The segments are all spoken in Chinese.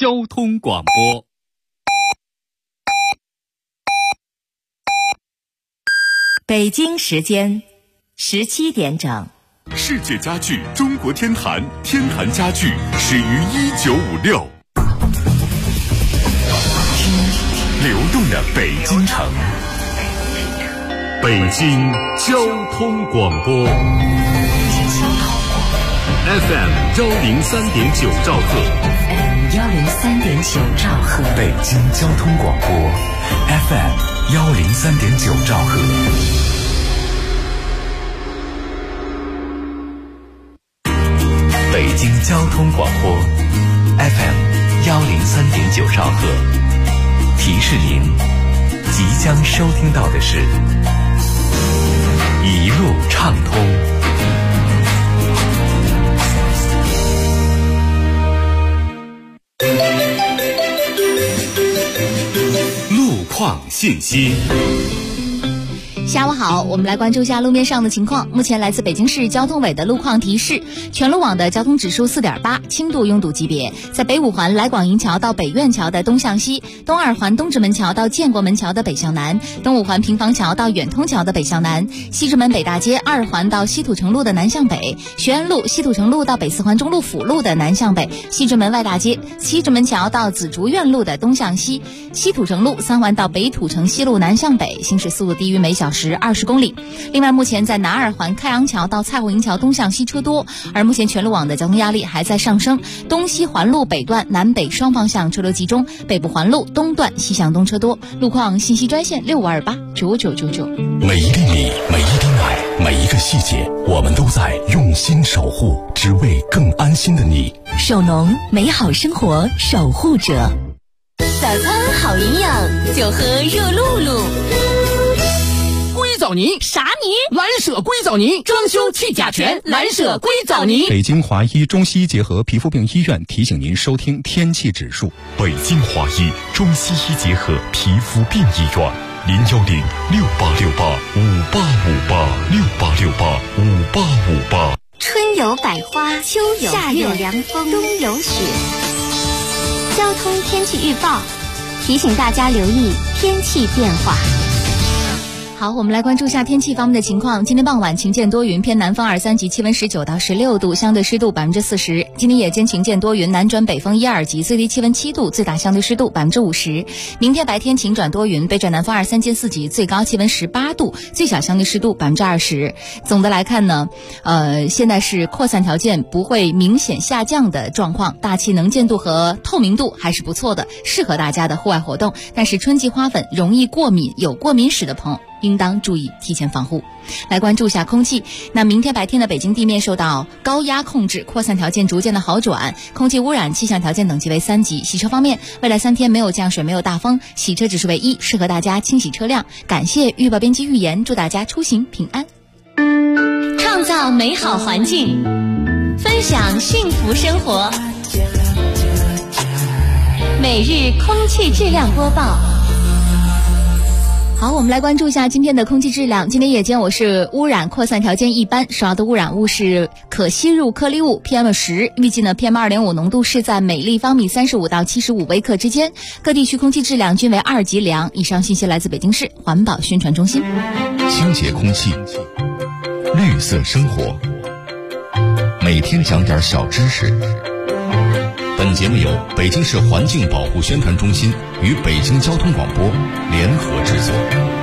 交通广播。 北京时间17点整。 世界家具中国天坛，天坛家具始于1956。流动的北京城，北京交通广播 FM 103.9兆赫， 103.9兆赫， 北京交通广播 FM 103.9兆赫。北京交通广播 FM 103.9兆赫，提示您即将收听到的是一路畅通。路况信息。 下午好，我们来关注一下路面上的情况。目前来自北京市交通委的路况提示，全路网的交通指数 4.8， 轻度拥堵级别。在北五环来广营桥到北苑桥的东向西，东二环东直门桥到建国门桥的北向南，东五环平房桥到远通桥的北向南，西直门北大街二环到西土城路的南向北，学安路西土城路到北四环中路辅路的南向北，西直门外大街西直门桥到紫竹院路的东向西，西土城路三环到北土城西路南向北，行驶速度低于每小时20公里。另外，目前在南二环开阳桥到蔡胡营桥东向西车多，而目前全路网的交通压力还在上升，东西环路北段南北双方向车流集中，北部环路东段西向东车多。路况信息专线65289999。 每一粒米，每一滴奶，每一个细节，我们都在用心守护，只为更安心的你。 首农，美好生活守护者。 早餐好营养，就喝热露露。 硅藻泥啥泥？ 蓝舍硅藻泥，装修去甲醛，蓝舍硅藻泥。 北京华医中西医结合皮肤病医院提醒您收听天气指数。 北京华医中西医结合皮肤病医院，0106868585858，68685858。 春有百花，秋有夏有凉风，冬有雪。交通天气预报提醒大家留意天气变化。 好，我们来关注一下天气方面的情况。今天傍晚晴间多云，偏南风2、3级，气温19到16度，相对湿度40%。今天夜间晴间多云，南转北风1、2级，最低气温7度，最大相对湿度50%。明天白天晴转多云，北转南风2、3级、4级，最高气温18度，最小相对湿度20%。总的来看呢，现在是扩散条件不会明显下降的状况，大气能见度和透明度还是不错的，适合大家的户外活动。但是春季花粉容易过敏，有过敏史的朋友应当注意提前防护。来关注一下空气。那明天白天的北京地面受到高压控制，扩散条件逐渐的好转，空气污染气象条件等级为3级。洗车方面，未来3天没有降水，没有大风，洗车指数为1，适合大家清洗车辆。感谢预报编辑预言，祝大家出行平安。 创造美好环境，分享幸福生活。每日空气质量播报。 好，我们来关注一下今天的空气质量。今天夜间我市污染扩散条件一般，首要的污染物是可吸入颗粒物 PM10， 预计呢 PM2.5 浓度是在每立方米35到75微克之间，各地区空气质量均为2级良。以上信息来自北京市环保宣传中心。 清洁空气，绿色生活，每天讲点小知识。本节目由北京市环境保护宣传中心与北京交通广播联合制作。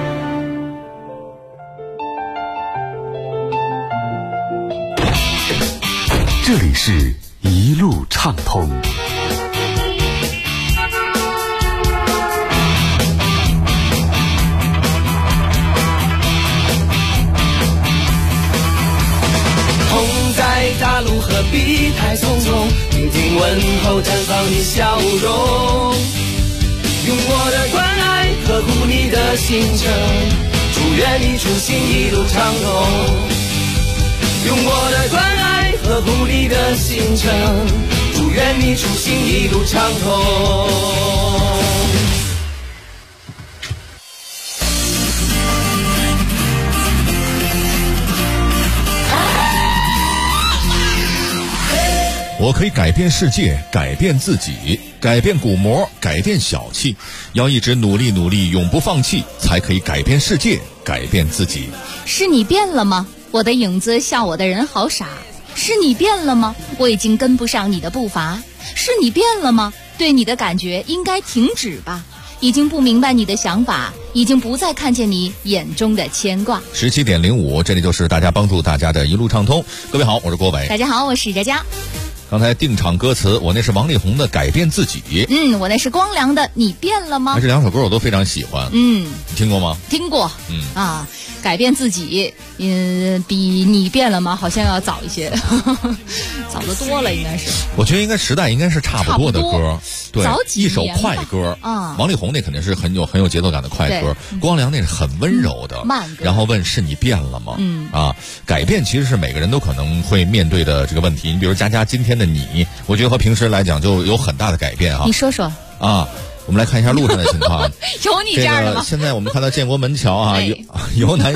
这里是一路畅通。 风在大路何必太匆匆，听听问候绽放你笑容，用我的关爱呵护你的行程，祝愿你出行一路畅通，用我的关爱呵护你的行程，祝愿你出行一路畅通。 我可以改变世界，改变自己。 改变鼓膜，改变小气，要一直努力努力，永不放弃，才可以改变世界，改变自己。 是你变了吗？我的影子笑我的人好傻。是你变了吗？我已经跟不上你的步伐。是你变了吗？对你的感觉应该停止吧。已经不明白你的想法，已经不再看见你眼中的牵挂。 17.05，这里就是大家帮助大家的一路畅通。各位好，我是郭伟。 大家好，我是佳佳。 刚才定场歌词，我那是王力宏的《改变自己》， 我那是光良的《你变了吗》。 这两首歌我都非常喜欢，你听过吗？ 听过，改变自己，比你变了吗好像要早一些，早得多了，应该是。 我觉得应该时代应该是差不多的歌，对， 早几年吧， 一首快歌啊。王力宏那肯定是很有节奏感的快歌，光良那是很温柔的慢歌。 然后问是你变了吗？改变其实是每个人都可能会面对的这个问题。你比如佳佳今天的你，我觉得和平时来讲就有很大的改变啊。 你说说啊。我们来看一下路上的情况。 有你这样的吗？ 现在我们看到建国门桥啊，由南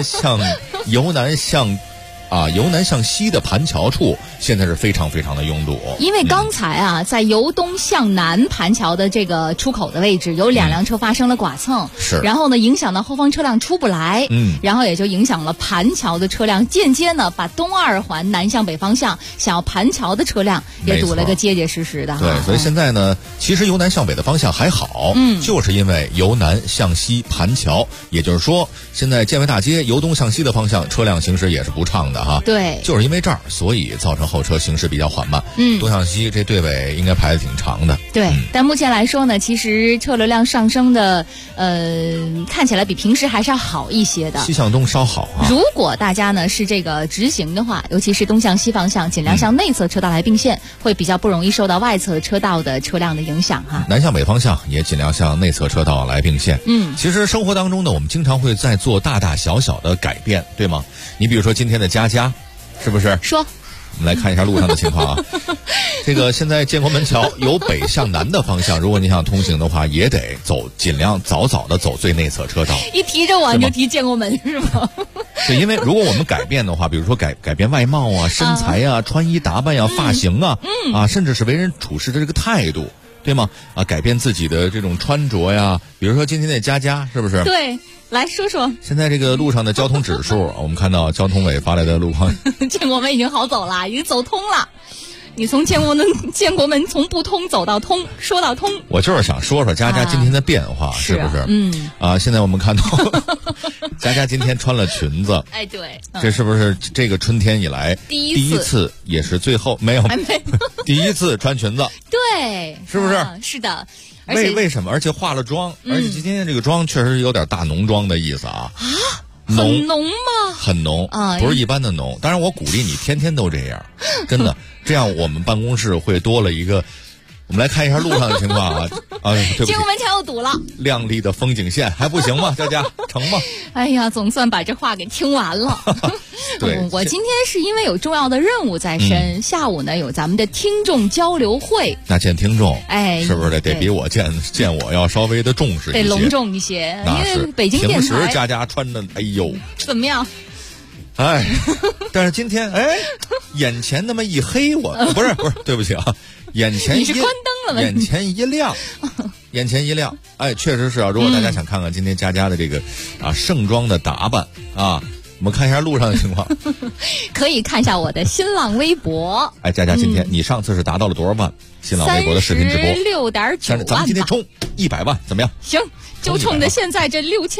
向西的盘桥处，现在是非常非常的拥堵。 因为刚才在由东向南盘桥的这个出口的位置，有2辆车发生了剐蹭， 是， 然后呢，影响到后方车辆出不来，然后也就影响了盘桥的车辆，间接呢把东二环南向北方向想要盘桥的车辆也堵了个结结实实的。 对，所以现在呢，其实由南向北的方向还好，就是因为由南向西盘桥，也就是说，现在建外大街由东向西的方向车辆行驶也是不畅的哈。 对， 就是因为这儿，所以造成后车行驶比较缓慢。东向西这队尾应该排得挺长的。 对，但目前来说呢，其实车流量上升的，看起来比平时还是要好一些的。 西向东稍好啊。 如果大家呢是这个直行的话，尤其是东向西方向，尽量向内侧车道来并线，会比较不容易受到外侧车道的车辆的影响哈。 南向北方向也尽量向内侧车道来并线。其实生活当中呢，我们经常会在做大大小小的改变，对吗？你比如说今天的佳佳。是不是？ 说， 我们来看一下路上的情况啊。这个现在建国门桥由北向南的方向，如果你想通行的话，也得尽量早的走最内侧车道。 一提着我你就提建国门是吗？ 是因为如果我们改变的话，比如说改变外貌啊、身材啊、穿衣打扮呀、发型啊，甚至是为人处事的这个态度，对吗？改变自己的这种穿着呀，比如说今天的佳佳，是不是？ 对。来说说现在这个路上的交通指数，我们看到交通委发来的路况， 建国门已经好走了，已经走通了。你从建国门从不通走到通，说到通。我就是想说佳佳今天的变化，是不是？现在我们看到佳佳今天穿了裙子， 哎，对， 这是不是这个春天以来第一次，也是最后没有第一次穿裙子？ 对， 是不是？ 是的。 为什么？而且化了妆，而且今天这个妆确实有点大浓妆的意思啊！ 很浓吗？ 很浓啊，不是一般的浓。当然，我鼓励你天天都这样，真的，这样我们办公室会多了一个。我们来看一下路上的情况啊！对不起， 建国门桥又堵了， 亮丽的风景线还不行吗？佳佳成吗？ 哎呀，总算把这话给听完了。 对， 我今天是因为有重要的任务在身，下午呢有咱们的听众交流会。 那见听众，是不是得比我见我要稍微的重视一些， 得隆重一些？因为北京电台平时佳佳穿的，哎呦， 怎么样？ 哎，但是今天眼前那么一黑，我不是，对不起啊。眼前你是关灯了吗？ 眼前一亮，确实是啊。如果大家想看看今天佳佳的这个盛装的打扮啊，我们看一下路上的情况。 可以看一下我的新浪微博。 佳佳，今天你上次是达到了多少万？新浪微博的视频直播 36.9万。 咱们今天冲100万，怎么样？ 行，就冲着现在这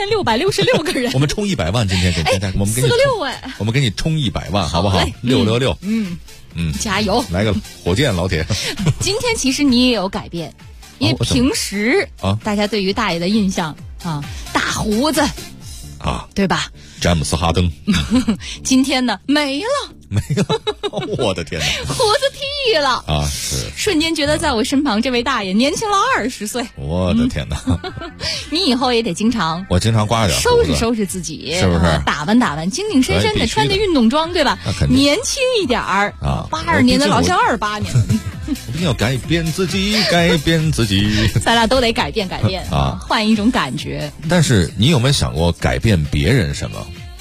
6666个人。 我们冲100万，今天给大家，我们给你我们给你冲100万，好不好？666。 加油！ 来个火箭，老铁。 今天其实你也有改变，因为平时大家对于大爷的印象大胡子对吧？ 詹姆斯哈登。 今天呢没了， 我的天哪！ 胡子剃了是瞬间觉得在我身旁这位大爷年轻了20岁。 我的天哪！ 你以后也得我经常刮点收拾自己， 是不是？ 打扮，精精神神的穿着运动装，对吧？年轻一点儿82年的老像28年。 我一定要改变自己， 咱俩都得改变换一种感觉。 但是你有没有想过改变别人什么？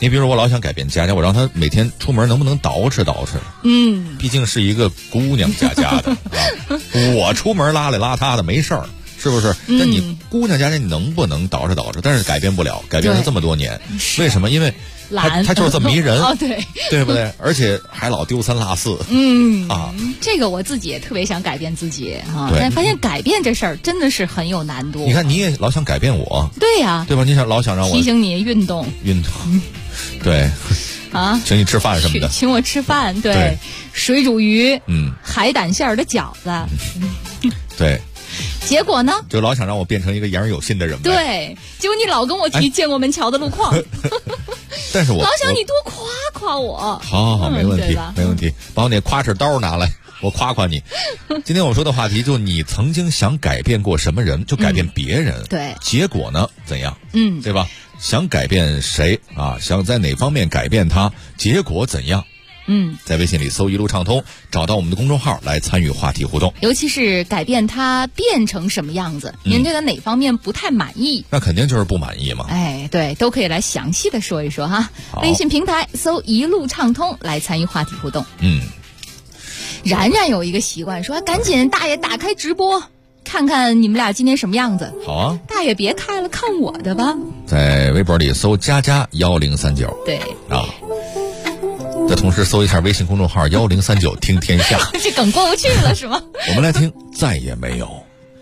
你比如我老想改变佳佳，我让她每天出门能不能捯饬捯饬？毕竟是一个姑娘家家的啊，我出门邋里邋遢的没事儿。是不是？但你姑娘家人，你能不能捯饬捯饬？但是改变不了，改变了这么多年，为什么？因为他就是这么一人，对不对？而且还老丢三落四。 这个我自己也特别想改变自己啊，但发现改变这事儿真的是很有难度。 你看，你也老想改变我， 对呀， 对吧？你老想让我提醒你运动，对。啊， 请你吃饭什么的， 请我吃饭，对，水煮鱼，海胆馅儿的饺子， 对。 结果呢？ 就老想让我变成一个言而有信的人。 对，结果你老跟我提建国门桥的路况， 但是我老想你多夸夸我。 好，没问题，没问题。把我那夸哧刀拿来，我夸夸你。今天我说的话题就你曾经想改变过什么人，就改变别人。 对， 结果呢怎样？对吧？想改变谁啊？想在哪方面改变他？结果怎样？在微信里搜一路畅通，找到我们的公众号来参与话题互动。 尤其是改变他变成什么样子，您对他哪方面不太满意？ 那肯定就是不满意嘛。 哎，对，都可以来详细的说一说哈。微信平台搜一路畅通来参与话题互动。然然有一个习惯，说赶紧大爷打开直播，看看你们俩今天什么样子。 好啊， 大爷别开了，看我的吧。 在微博里搜佳佳1039。 对啊。 再同时搜一下微信公众号1039听天下。 这梗过不去了是吗？ 我们来听再也没有。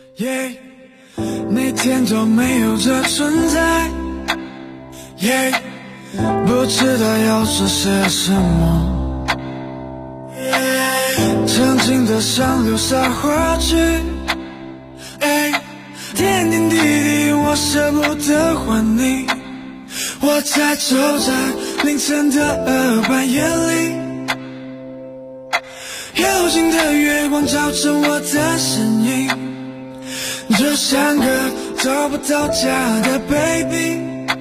每天都没有这存在，不知道要说些什么，曾经的想留下过去，点点滴滴我舍不得还你，我在走在凌晨的半夜里，幽静的月光照着我的身影，就像个找不到家的 baby，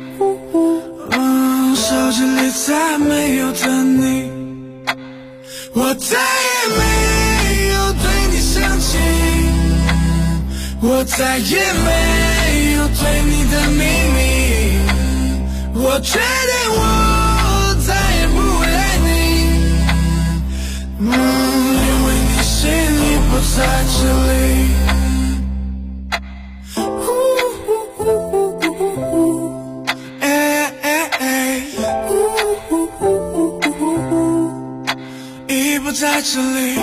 手机里再没有的你，我再也没有对你生气，我再也没有对你的秘密，我决定我再也不会爱你，因为你心里不在这里。已不在这里。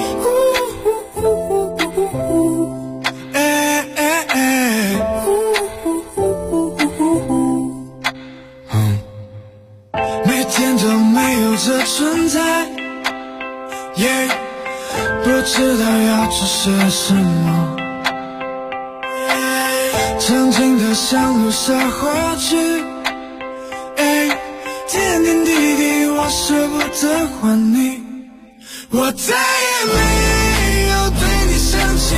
每天都没有这存在，不知道要做些什么，曾经的想留下过去，点点滴滴我舍不得还你，我再也没有对你生气，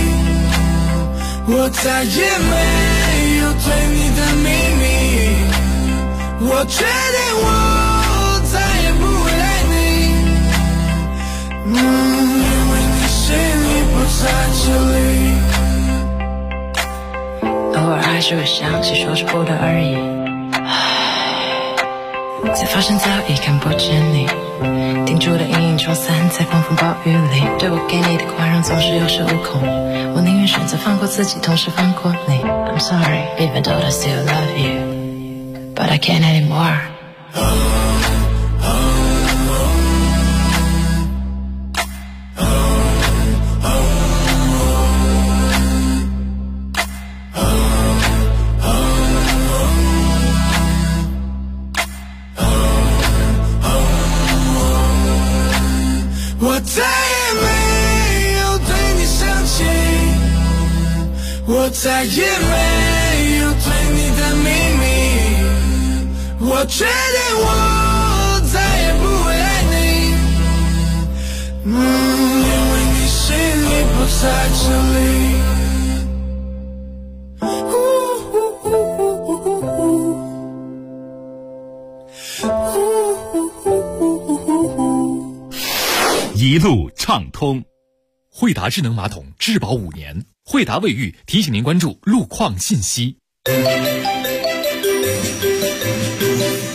我再也没有对你的秘密，我决定我再也不会爱你，因为你心里不在这里。 偶尔还是会想起说出不得而已，才发现早已看不见你，定住的阴影冲散在狂风暴雨里，对我给你的宽容总是有恃无恐，我宁愿选择放过自己，同时放过你。 I'm sorry, even though I still love you, but I can't anymore. 我再也没有对你生气，我再也没有对你的秘密，我决定我再也不会爱你，因为你心里不在这里。 一路畅通，惠达智能马桶质保5年，惠达卫浴提醒您关注路况信息。路况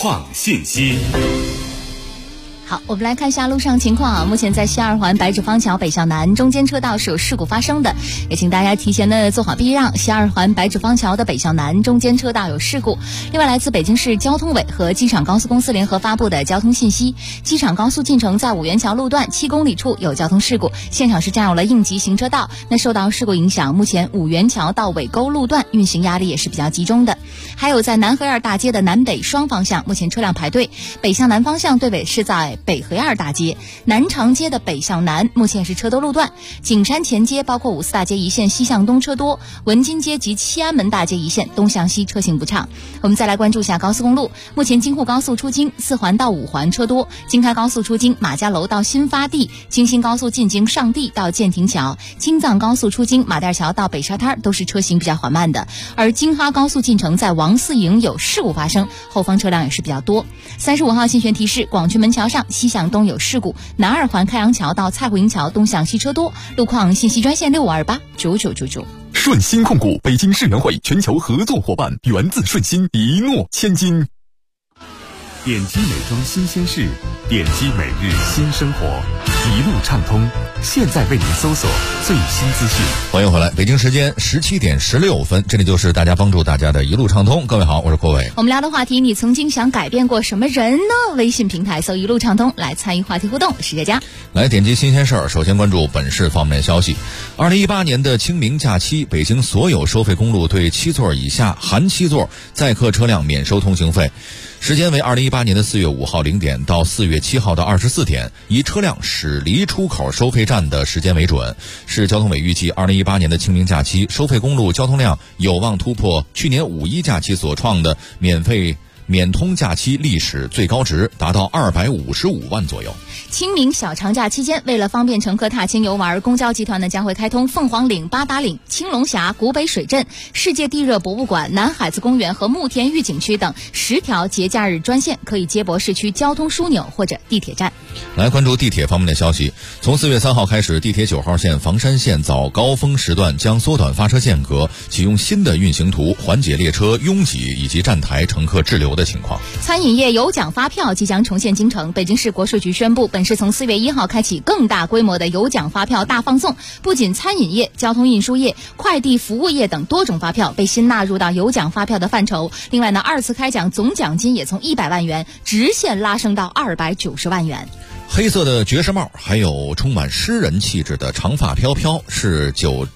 创信息。 好，我们来看一下路上情况啊。目前在西二环白纸坊桥北向南中间车道是有事故发生的，也请大家提前的做好避让。西二环白纸坊桥的北向南中间车道有事故。另外，来自北京市交通委和机场高速公司联合发布的交通信息：机场高速进城在五元桥路段7公里处有交通事故，现场是占有了应急行车道。那受到事故影响，目前五元桥到尾沟路段运行压力也是比较集中的。还有在南河沿大街的南北双方向，目前车辆排队，北向南方向队尾是在北河沿大街，南长街的北向南目前是车多路段，景山前街包括五四大街一线西向东车多，文津街及西安门大街一线东向西车行不畅。我们再来关注一下高速公路，目前京沪高速出京4环到5环车多，京开高速出京马家楼到新发地，京新高速进京上地到建亭桥，京藏高速出京马甸桥到北沙滩都是车行比较缓慢的。而京哈高速进城在王四营有事故发生，后方车辆也是比较多。35号信玄提示，广渠门桥上西向东有事故，南二环开阳桥到蔡湖营桥东向西车多，路况信息专线65289999。 顺鑫控股北京世园会全球合作伙伴，源自顺鑫，一诺千金。 点击美妆新鲜事，点击每日新生活，一路畅通，现在为您搜索最新资讯。 欢迎回来，北京时间17点16分，这里就是大家帮助大家的一路畅通。各位好，我是郭伟。 我们聊的话题，你曾经想改变过什么人呢？微信平台搜一路畅通来参与话题互动。是佳佳来点击新鲜事儿，首先关注本市方面消息。2018年的清明假期，北京所有收费公路对7座以下含7座载客车辆免收通行费。时间为2018年的4月5号0点到4月7号的24点，以车辆驶离出口收费站的时间为准。市交通委预计2018年的清明假期收费公路交通量有望突破去年5·1假期所创的免通假期历史最高值，达到255万左右。 清明小长假期间，为了方便乘客踏青游玩，公交集团呢将会开通凤凰岭、八达岭、青龙峡、古北水镇、世界地热博物馆、南海子公园和慕田峪景区等10条节假日专线，可以接驳市区交通枢纽或者地铁站。 来关注地铁方面的消息，从4月3号开始，地铁9号线房山线早高峰时段将缩短发车间隔，启用新的运行图，缓解列车拥挤以及站台乘客滞留的情况。 餐饮业有奖发票即将重现京城，北京市国税局宣布，本市从4月1号开启更大规模的有奖发票大放送，不仅餐饮业、交通运输业、快递服务业等多种发票被新纳入到有奖发票的范畴。另外呢，2次开奖总奖金也从100万元直线拉升到290万元。 黑色的爵士帽，还有充满诗人气质的长发飘飘，是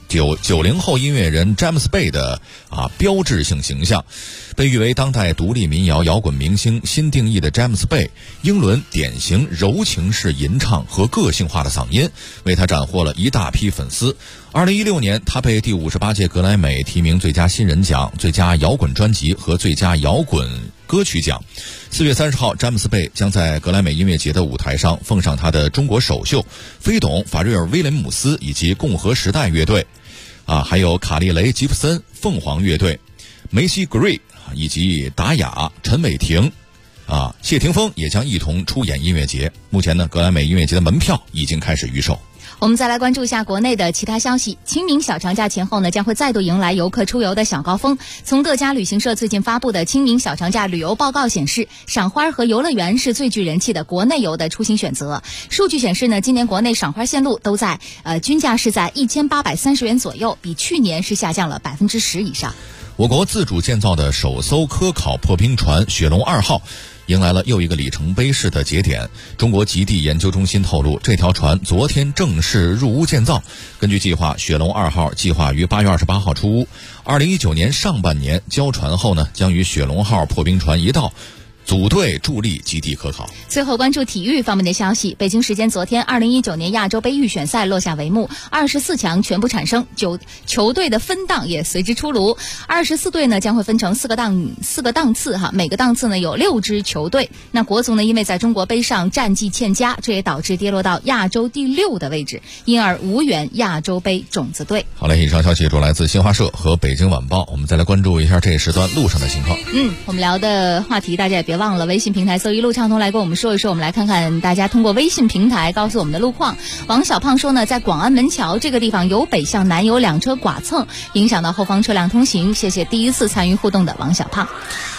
90后音乐人詹姆斯贝的标志性形象。被誉为当代独立民谣摇滚明星新定义的詹姆斯贝，英伦典型柔情式吟唱和个性化的嗓音，为他斩获了一大批粉丝。2016年，他被第58届格莱美提名最佳新人奖、最佳摇滚专辑和最佳摇滚歌曲奖。4月30号，詹姆斯贝将在格莱美音乐节的舞台上奉上他的中国首秀，飞董、法瑞尔·威廉姆斯以及共和时代乐队，还有卡利雷·吉普森、凤凰乐队、梅西·格瑞以及达雅、陈伟霆、谢霆锋也将一同出演音乐节。目前呢，格莱美音乐节的门票已经开始预售。 我们再来关注一下国内的其他消息。清明小长假前后呢，将会再度迎来游客出游的小高峰。从各家旅行社最近发布的清明小长假旅游报告显示，赏花和游乐园是最具人气的国内游的出行选择。数据显示呢，今年国内赏花线路都在均价是在1830元左右，比去年是下降了10%以上。 我国自主建造的首艘科考破冰船雪龙2号迎来了又一个里程碑式的节点。中国极地研究中心透露，这条船昨天正式入坞建造。根据计划，雪龙2号计划于8月28号出坞，2019年上半年交船后呢，将与雪龙号破冰船一道组队助力极地科考。 最后关注体育方面的消息。北京时间昨天，2019年亚洲杯预选赛落下帷幕，24强全部产生，9球队的分档也随之出炉。24队呢将会分成4个档次哈，每个档次呢有6支球队。那国足呢因为在中国杯上战绩欠佳，这也导致跌落到亚洲第6的位置，因而无缘亚洲杯种子队。 好嘞，以上消息主来自新华社和北京晚报。我们再来关注一下这一时段路上的情况。 我们聊的话题大家也别忘了微信平台搜一路畅通来跟我们说一说。我们来看看大家通过微信平台告诉我们的路况。王小胖说呢，在广安门桥这个地方由北向南有2车剐蹭，影响到后方车辆通行。谢谢第一次参与互动的王小胖。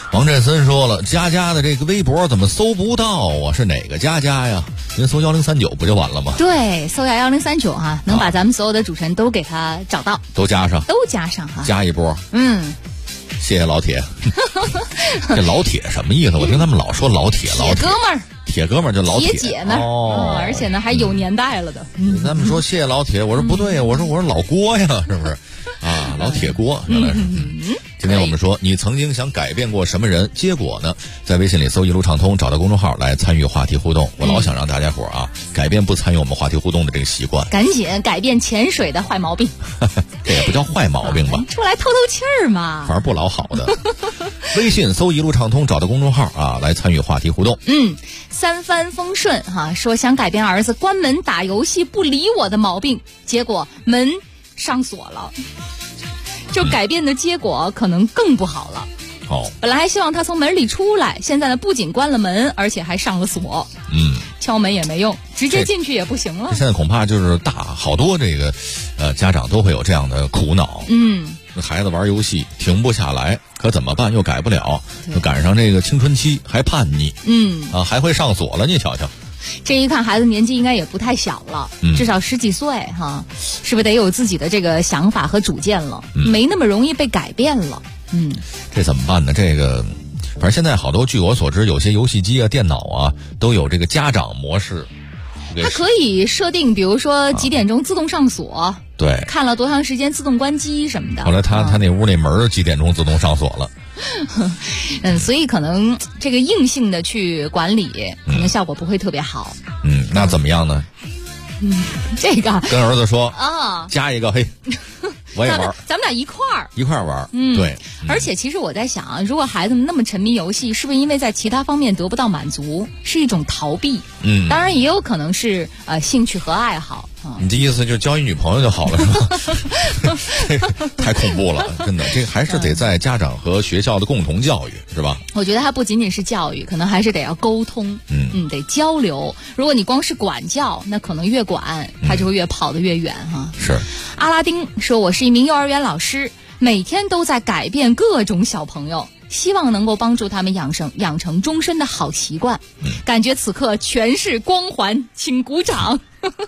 王振森说了，佳佳的这个微博怎么搜不到啊？是哪个佳佳呀？您搜1039不就完了吗？ 对，搜下1039哈，能把咱们所有的主持人都给他找到， 都加上哈， 加一波。谢谢老铁。这老铁什么意思？我听他们老说老铁，老铁哥们儿。 铁哥们儿就老铁， 铁姐们儿而且呢还有年代了的。 他们说谢谢老铁，我说不对呀，我说老郭呀，是不是？啊，老铁锅原来是。今天我们说你曾经想改变过什么人，结果呢，在微信里搜一路畅通，找到公众号来参与话题互动。我老想让大家伙啊改变不参与我们话题互动的这个习惯， 赶紧改变潜水的坏毛病。 这也不叫坏毛病吧？ 出来透透气儿嘛， 反而不老好的。微信搜一路畅通，找到公众号啊来参与话题互动。 三帆风顺哈，说想改变儿子关门打游戏不理我的毛病，结果门上锁了。就改变的结果可能更不好了。本来还希望他从门里出来，现在呢不仅关了门，而且还上了锁。敲门也没用，直接进去也不行了。 现在恐怕就是好多这个家长都会有这样的苦恼。孩子玩游戏停不下来，可怎么办？又改不了，又赶上这个青春期，还叛逆。还会上锁了，你瞧瞧。 这一看孩子年纪应该也不太小了，至少10几岁哈，是不是得有自己的这个想法和主见了？没那么容易被改变了。 这怎么办呢？这个反正现在好多，据我所知，有些游戏机啊、电脑啊都有这个家长模式， 它可以设定，比如说几点钟自动上锁， 对， 看了多长时间自动关机什么的。 后来他那屋那门几点钟自动上锁了。 所以可能这个硬性的去管理，可能效果不会特别好。 那怎么样呢？ 这个跟儿子说啊，加一个嘿，我也玩， 咱们俩一块儿玩。对。 而且其实我在想，如果孩子们那么沉迷游戏，是不是因为在其他方面得不到满足，是一种逃避？当然也有可能是兴趣和爱好。 你的意思就是交一女朋友就好了是吧？太恐怖了，真的，这还是得在家长和学校的共同教育，是吧？ 我觉得它不仅仅是教育，可能还是得要沟通，得交流。如果你光是管教，那可能越管他就会越跑得越远哈。 是。 阿拉丁说，我是一名幼儿园老师，每天都在改变各种小朋友，希望能够帮助他们养成终身的好习惯。感觉此刻全是光环，请鼓掌。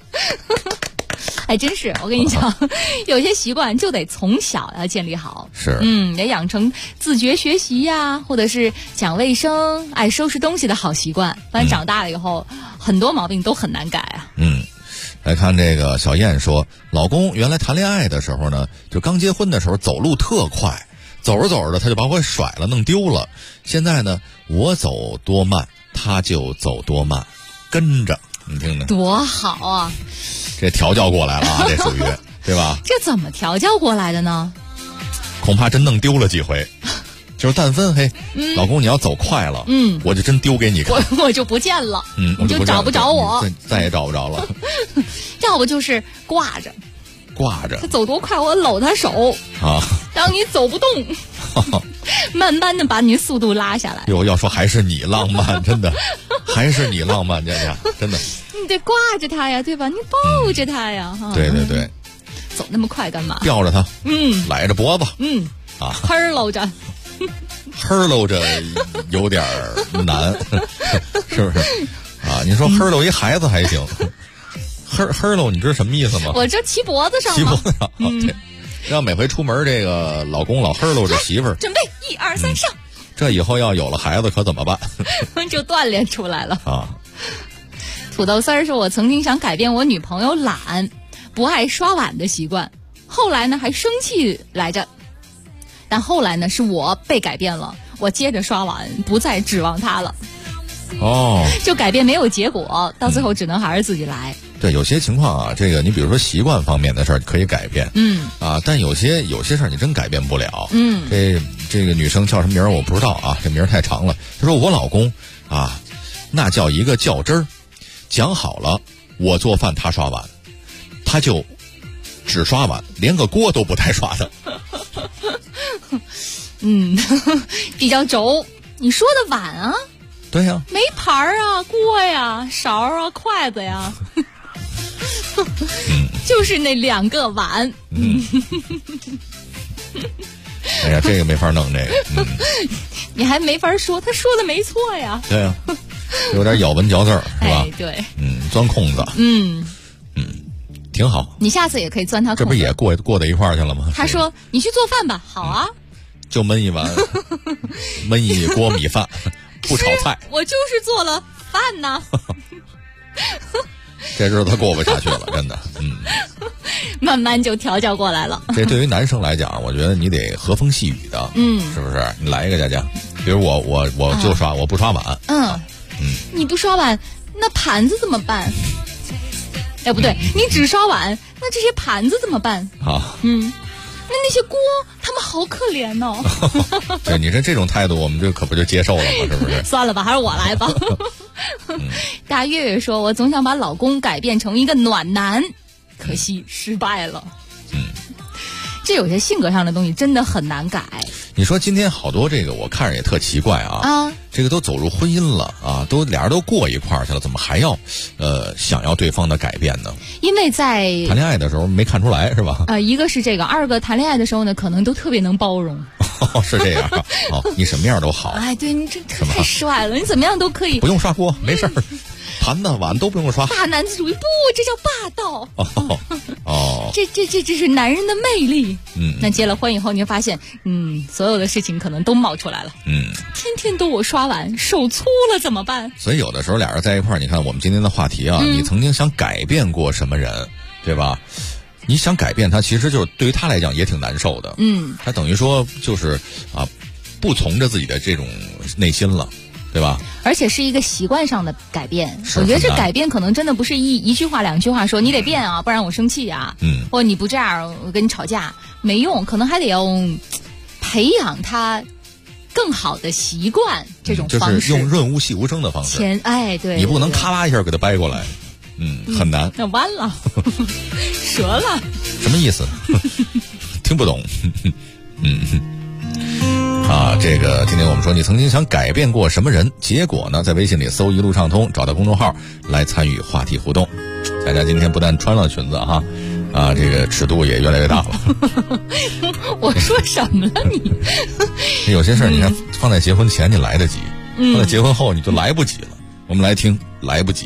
真是，我跟你讲，有些习惯就得从小要建立好。 是， 得养成自觉学习呀，或者是讲卫生、爱收拾东西的好习惯。不然长大了以后，很多毛病都很难改啊。 来看这个小燕说，老公原来谈恋爱的时候呢，就刚结婚的时候走路特快，走着走着他就把我甩了，弄丢了。现在呢，我走多慢他就走多慢，跟着，你听听多好啊！ 这调教过来了啊，这属于对吧？ 这怎么调教过来的呢？ 恐怕真弄丢了几回。就是但分老公你要走快了，我就真丢给你看， 我就不见了， 你就找不着我， 再也找不着了。 要不就是挂着，他走多快我搂他手啊， 当你走不动，慢慢的把你速度拉下来。 要说还是你浪漫，真的，还是你浪漫，佳佳，真的。 你得挂着他呀，对吧？你抱着他呀， 对对对， 走那么快干嘛？ 吊着他，揽着脖子， 嘿搂着。 呵搂着有点难，是不是啊？你说呵搂一孩子还行，呵搂你知道什么意思吗？ 我这骑脖子上， 对，让每回出门这个老公老呵搂着媳妇儿， 准备1、2、3上。 这以后要有了孩子可怎么办？ 就锻炼出来了啊。 土豆丝儿说，我曾经想改变我女朋友懒、不爱刷碗的习惯，后来呢还生气来着。但后来呢，是我被改变了，我接着刷碗，不再指望他了。就改变没有结果，到最后只能还是自己来。 对，有些情况啊，这个你比如说习惯方面的事儿可以改变，但有些事儿你真改变不了。这个女生叫什么名儿我不知道啊，这名儿太长了。她说我老公啊，那叫一个较真儿，讲好了我做饭他刷碗，他就只刷碗，连个锅都不带刷的。 比较轴。你说的碗啊？ 对呀， 没盘儿啊，锅呀，勺啊，筷子呀，就是那2个碗。 哎呀，这个没法弄这个。 你还没法说，他说的没错呀。 对啊，有点咬文嚼字儿是吧？ 对， 钻空子，挺好。 你下次也可以钻他空子。 这不也过到一块儿去了吗？ 他说：“你去做饭吧。”好啊， 就焖一碗，焖一锅米饭，不炒菜。 我就是做了饭呢。 这日子过不下去了，真的。 慢慢就调教过来了。 这对于男生来讲，我觉得你得和风细雨的，是不是？你来一个佳佳，比如我就刷，我不刷碗。 你不刷碗，那盘子怎么办？哎，不对，你只刷碗，那这些盘子怎么办？ 好， 那些锅，他们好可怜哦。 对，你说这种态度，我们这可不就接受了吗？是不是？ 算了吧，还是我来吧。大月月说：“我总想把老公改变成一个暖男，可惜失败了。”这有些性格上的东西真的很难改。 你说今天好多这个我看着也特奇怪啊，这个都走入婚姻了啊，俩人都过一块儿去了，怎么还要想要对方的改变呢？ 因为在谈恋爱的时候没看出来是吧？ 一个是这个，二个谈恋爱的时候呢，可能都特别能包容。 是这样你什么样都好。 哎，对，你这太帅了，你怎么样都可以， 不用刷锅，没事儿。盘子碗都不用刷。 大男子主义，不，这叫霸道。这是男人的魅力。那结了婚以后，你会发现，所有的事情可能都冒出来了。天天都我刷碗，手粗了怎么办？ 所以有的时候俩人在一块儿，你看我们今天的话题啊，你曾经想改变过什么人，对吧？你想改变他，其实就是对于他来讲也挺难受的。他等于说就是不从着自己的这种内心了。对吧？ 而且是一个习惯上的改变。我觉得这改变可能真的不是一句话两句话说你得变啊，不然我生气啊。或者你不这样我跟你吵架没用，可能还得用培养他更好的习惯这种方式， 就是用润物细无声的方式。 对， 你不能咔啦一下给他掰过来，很难。 那弯了，折了， 什么意思？听不懂。这个今天我们说你曾经想改变过什么人，结果呢，在微信里搜一路畅通，找到公众号来参与话题互动。大家今天不但穿了裙子这个尺度也越来越大了。 我说什么了你？ 有些事儿你看放在结婚前你来得及，放在结婚后你就来不及了。我们来听来不及。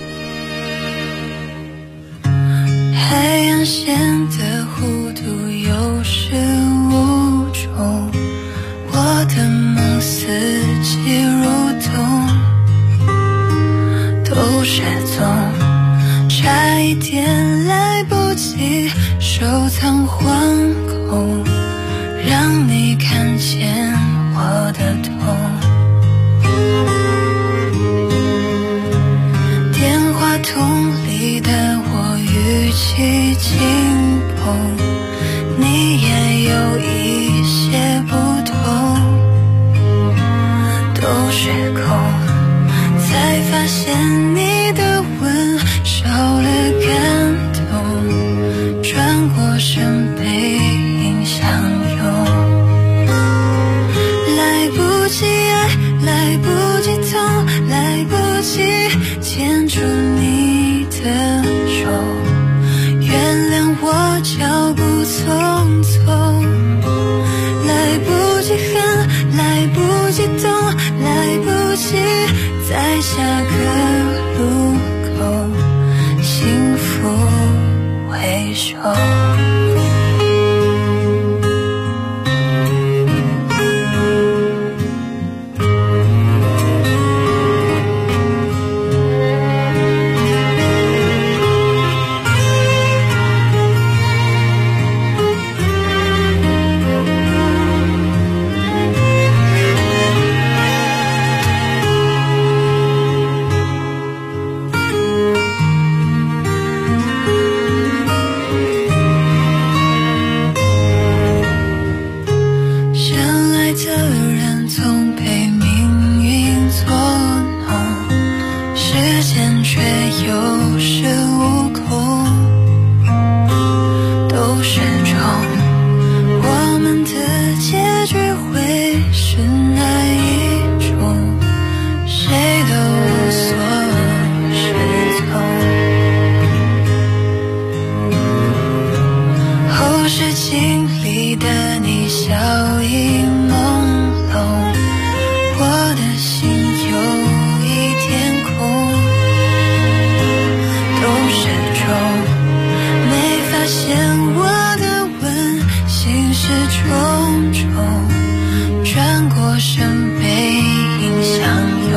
海岸线的弧度有始无终，我的梦四季如冬，都失踪，差一点来不及收藏惶恐，让你看见我的痛。电话筒里的我语气紧绷，你也有一些不同，都是空，才发现你的吻少了感动，转过身背影相拥，来不及爱，来不及痛，来不及牵住你的手，原谅我脚步匆匆，来不及恨，来不及懂，来不及在下个路口幸福回首。 中，转过身背影相拥。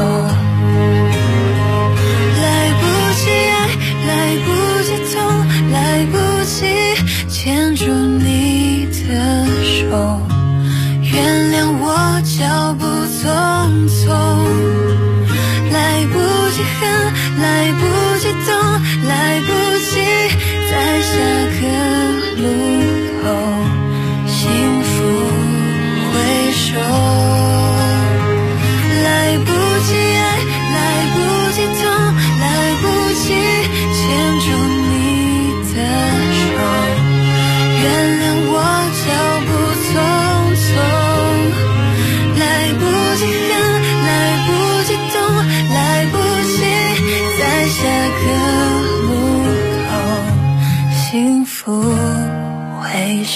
来不及爱，来不及痛，来不及牵住你的手，原谅我脚步匆匆。来不及恨，来不及懂，来不及在下个路口幸福回首。来不及爱，来不及痛，来不及牵住你的手，原谅我脚步匆匆。来不及恨，来不及懂，来不及在下个路口幸福回首。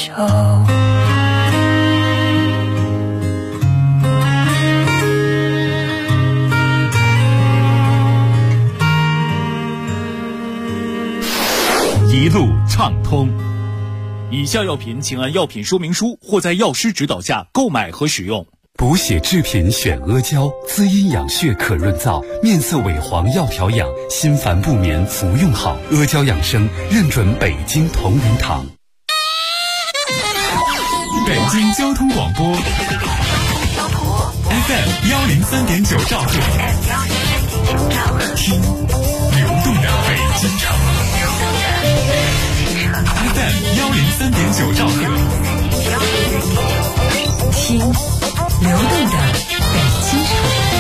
一路畅通。以下药品请按药品说明书或在药师指导下购买和使用。 补血制品选阿胶，滋阴养血可润燥，面色萎黄要调养，心烦不眠服用好。阿胶养生认准北京同仁堂。 北京交通广播 FM 103.9兆赫，听流动的北京城。FM 103.9兆赫，听流动的北京城。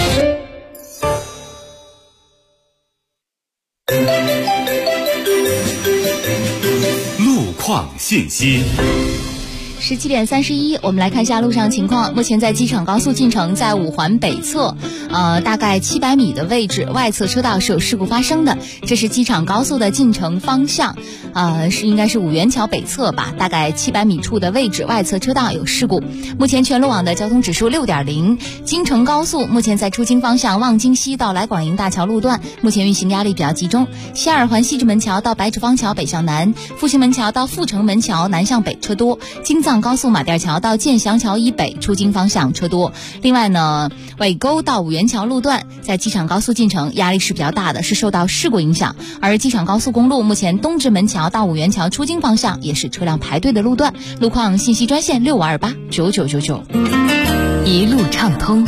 路况信息。 17点31，我们来看一下路上情况。目前在机场高速进城，在五环北侧，大概700米的位置，外侧车道是有事故发生的。这是机场高速的进城方向，应该是五元桥北侧吧，大概700米处的位置，外侧车道有事故。目前全路网的交通指数6.0。京承高速目前在出京方向望京西到来广营大桥路段，目前运行压力比较集中。西二环西直门桥到白纸坊桥北向南，复兴门桥到阜成门桥南向北车多。京藏高速马甸桥到建祥桥以北出京方向车多。另外呢，尾沟到五元桥路段在机场高速进城压力是比较大的，是受到事故影响。而机场高速公路目前东直门桥到五元桥出京方向也是车辆排队的路段。路况信息专线65289999。 一路畅通。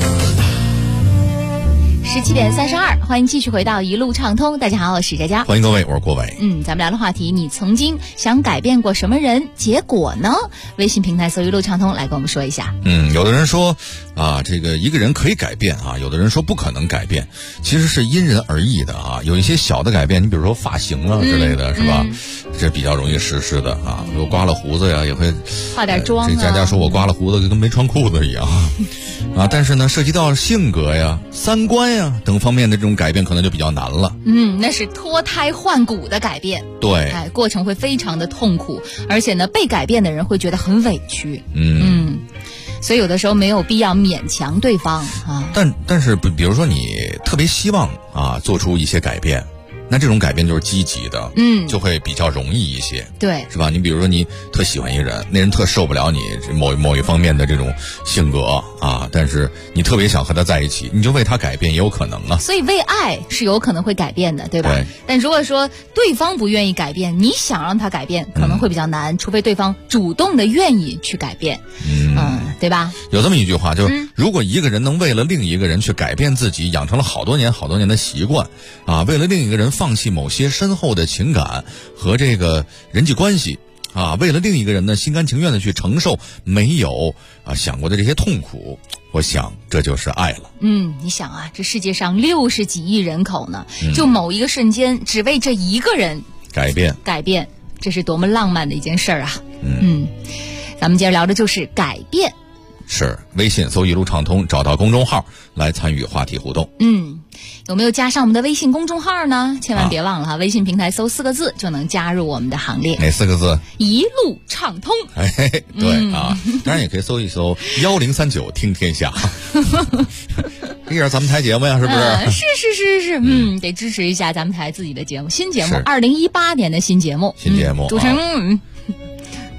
17点32，欢迎继续回到一路畅通。大家好，我是佳佳。 欢迎各位，我是郭伟。 咱们聊的话题，你曾经想改变过什么人？结果呢？微信平台搜一路畅通来跟我们说一下。 有的人说这个一个人可以改变有的人说不可能改变，其实是因人而异的有一些小的改变，你比如说发型之类的，是吧？这比较容易实施的我刮了胡子呀，也会化点妆这佳佳说我刮了胡子跟没穿裤子一样但是呢，涉及到性格呀、三观呀等方面的这种改变，可能就比较难了。 那是脱胎换骨的改变。 对， 过程会非常的痛苦，而且呢，被改变的人会觉得很委屈。所以有的时候没有必要勉强对方但是比如说你特别希望做出一些改变，那这种改变就是积极的，就会比较容易一些， 对， 是吧？你比如说你特喜欢一个人，那人特受不了你某一方面的这种性格但是你特别想和他在一起，你就为他改变也有可能所以为爱是有可能会改变的，对吧？ 对。 但如果说对方不愿意改变，你想让他改变，可能会比较难，除非对方主动的愿意去改变，对吧？ 有这么一句话，就是如果一个人能为了另一个人去改变自己，养成了好多年的习惯为了另一个人放弃某些深厚的情感和这个人际关系为了另一个人呢，心甘情愿的去承受没有想过的这些痛苦，我想这就是爱了。 你想这世界上60几亿人口呢，就某一个瞬间只为这一个人改变，这是多么浪漫的一件事儿咱们接着聊的就是改变。 是微信搜一路畅通，找到公众号来参与话题互动。 有没有加上我们的微信公众号呢？千万别忘了微信平台搜4个字就能加入我们的行列。 哪4个字？ 一路畅通。 对当然也可以搜一搜1039听天下。这也是咱们台节目呀，是不是？ 是，得支持一下咱们台自己的节目，新节目，2018年的新节目。 主持人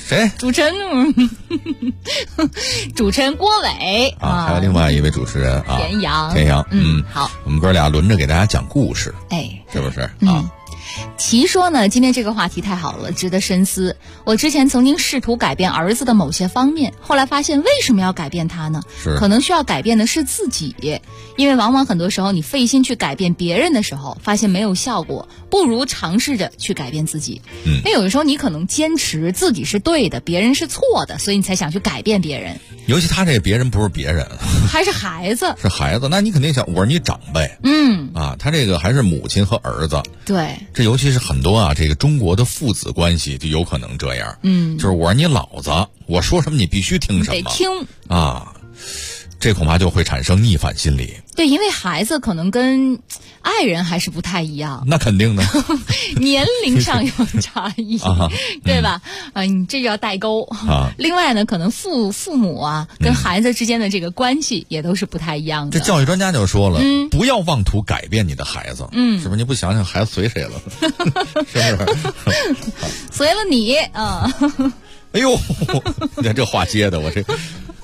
谁？ 主持人，主持人郭伟啊，还有另外一位主持人啊，田阳。 好， 我们哥俩轮着给大家讲故事，是不是啊？ 齐说呢，今天这个话题太好了，值得深思。我之前曾经试图改变儿子的某些方面，后来发现为什么要改变他呢？可能需要改变的是自己，因为往往很多时候你费心去改变别人的时候，发现没有效果，不如尝试着去改变自己。因为有的时候你可能坚持自己是对的，别人是错的，所以你才想去改变别人。 尤其他这别人不是别人， 还是孩子， 是孩子，那你肯定想我是你长辈，他这个还是母亲和儿子， 对， 这尤其是很多啊，这个中国的父子关系就有可能这样，就是我是你老子，我说什么你必须听什么， 得听啊，这恐怕就会产生逆反心理。 对，因为孩子可能跟爱人还是不太一样， 那肯定的， 年龄上有差异，对吧？你这就要代沟啊。另外呢，可能父母啊跟孩子之间的这个关系也都是不太一样的。 这教育专家就说了，不要妄图改变你的孩子，是不是？你不想想孩子随谁了，是不是？ 随了你啊！ 哎呦，你看这话接的，我这。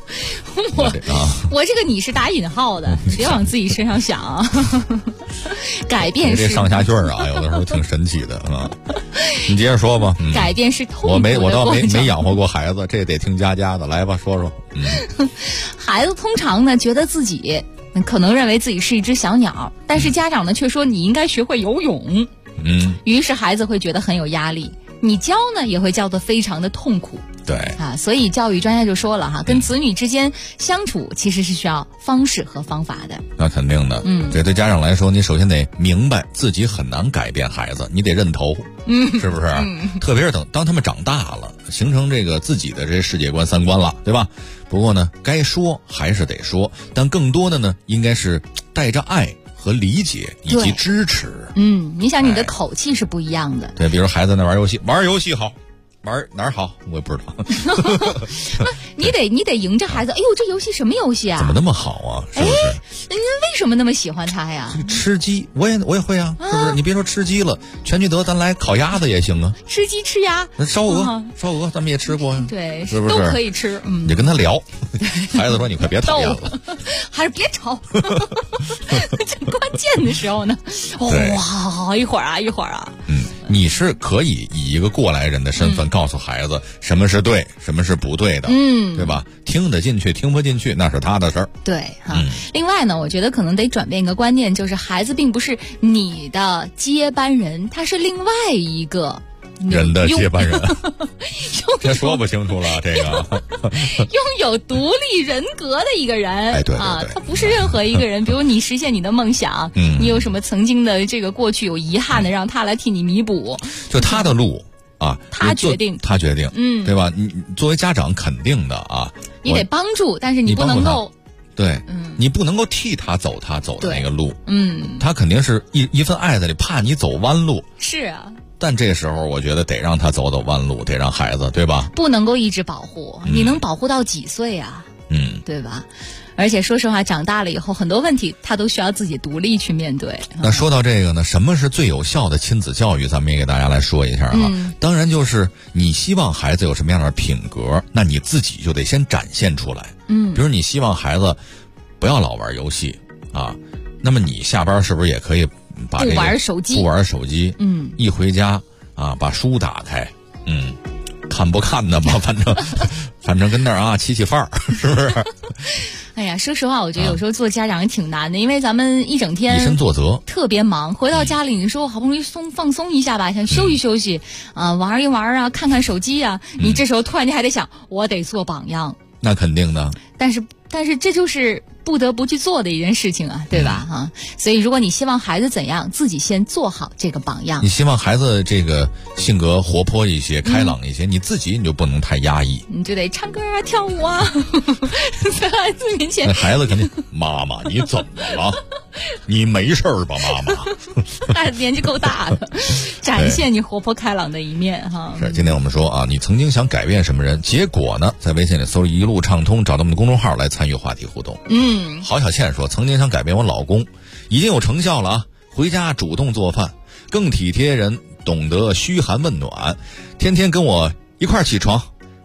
我这个你是打引号的，你别往自己身上想啊。改变是这上下句啊，有的时候挺神奇的啊。你接着说吧。 改变是痛苦的我倒没养活过孩子，这得听佳佳的，来吧，说说。 孩子通常呢觉得自己可能认为自己是一只小鸟，但是家长呢却说你应该学会游泳。于是孩子会觉得很有压力，你教呢也会教得非常的痛苦。 对啊，所以教育专家就说了哈，跟子女之间相处其实是需要方式和方法的。 那肯定的，这对家长来说，你首先得明白自己很难改变孩子，你得认头，是不是？特别是当他们长大了，形成这个自己的这世界观、三观了，对吧？不过呢，该说还是得说，但更多的呢，应该是带着爱和理解以及支持。 你想你的口气是不一样的。 对，比如孩子在玩游戏好。玩哪儿好我也不知道。 你得迎着孩子，哎呦，这游戏什么游戏啊？ 怎么那么好啊？是不是？ 您为什么那么喜欢它呀？ 吃鸡我也会啊，是不是？你别说吃鸡了，全聚德咱来烤鸭子也行啊。 吃鸡吃鸭， 烧鹅咱们也吃过呀。 对， 是不是都可以吃？ 你跟他聊，孩子说你快别讨厌了， 还是别吵。这关键的时候呢，哇，一会儿啊。 你是可以以一个过来人的身份告诉孩子什么是对，什么是不对的，对吧？听得进去，听不进去，那是他的事儿。 对哈。另外呢，我觉得可能得转变一个观念，就是孩子并不是你的接班人，他是另外一个人的接班人。这说不清楚了，这个拥有独立人格的一个人， 对啊，他不是任何一个人。比如你实现你的梦想，你有什么曾经的这个过去有遗憾的，让他来替你弥补。 就他的路啊， 他决定， 对吧？你作为家长肯定的啊， 你得帮助，但是你不能够。 对，你不能够替他走的那个路，他肯定是一份爱在里，怕你走弯路。 是啊。 但这时候我觉得得让他走弯路，得让孩子，对吧？ 不能够一直保护，你能保护到几岁啊？对吧？而且说实话，长大了以后很多问题他都需要自己独立去面对。 那说到这个呢，什么是最有效的亲子教育？咱们也给大家来说一下哈。当然就是你希望孩子有什么样的品格，那你自己就得先展现出来。比如你希望孩子不要老玩游戏啊，那么你下班是不是也可以把这个不玩手机，一回家啊，把书打开，看不看的吧，反正跟那儿啊起范儿，是不是？ 哎呀，说实话，我觉得有时候做家长也挺难的，因为咱们一整天以身作则， 特别忙，回到家里你说好不容易放松一下吧，想休息休息，玩一玩啊，看看手机啊，你这时候突然间还得想，我得做榜样。 那肯定的。 但是这就是不得不去做的一件事情啊，对吧？所以如果你希望孩子怎样，自己先做好这个榜样。 你希望孩子这个性格活泼一些、开朗一些，你自己你就不能太压抑， 你就得唱歌啊、跳舞啊，在孩子面前。 那孩子肯定，妈妈你怎么了？你没事吧，妈妈？ 孩子年纪够大的，展现你活泼开朗的一面哈。 是，今天我们说啊，你曾经想改变什么人，结果呢，在微信里搜一路畅通，找到我们的公众号来参与话题互动。郝小倩说，曾经想改变我老公，已经有成效了啊，回家主动做饭，更体贴人，懂得嘘寒问暖，天天跟我一块儿起床，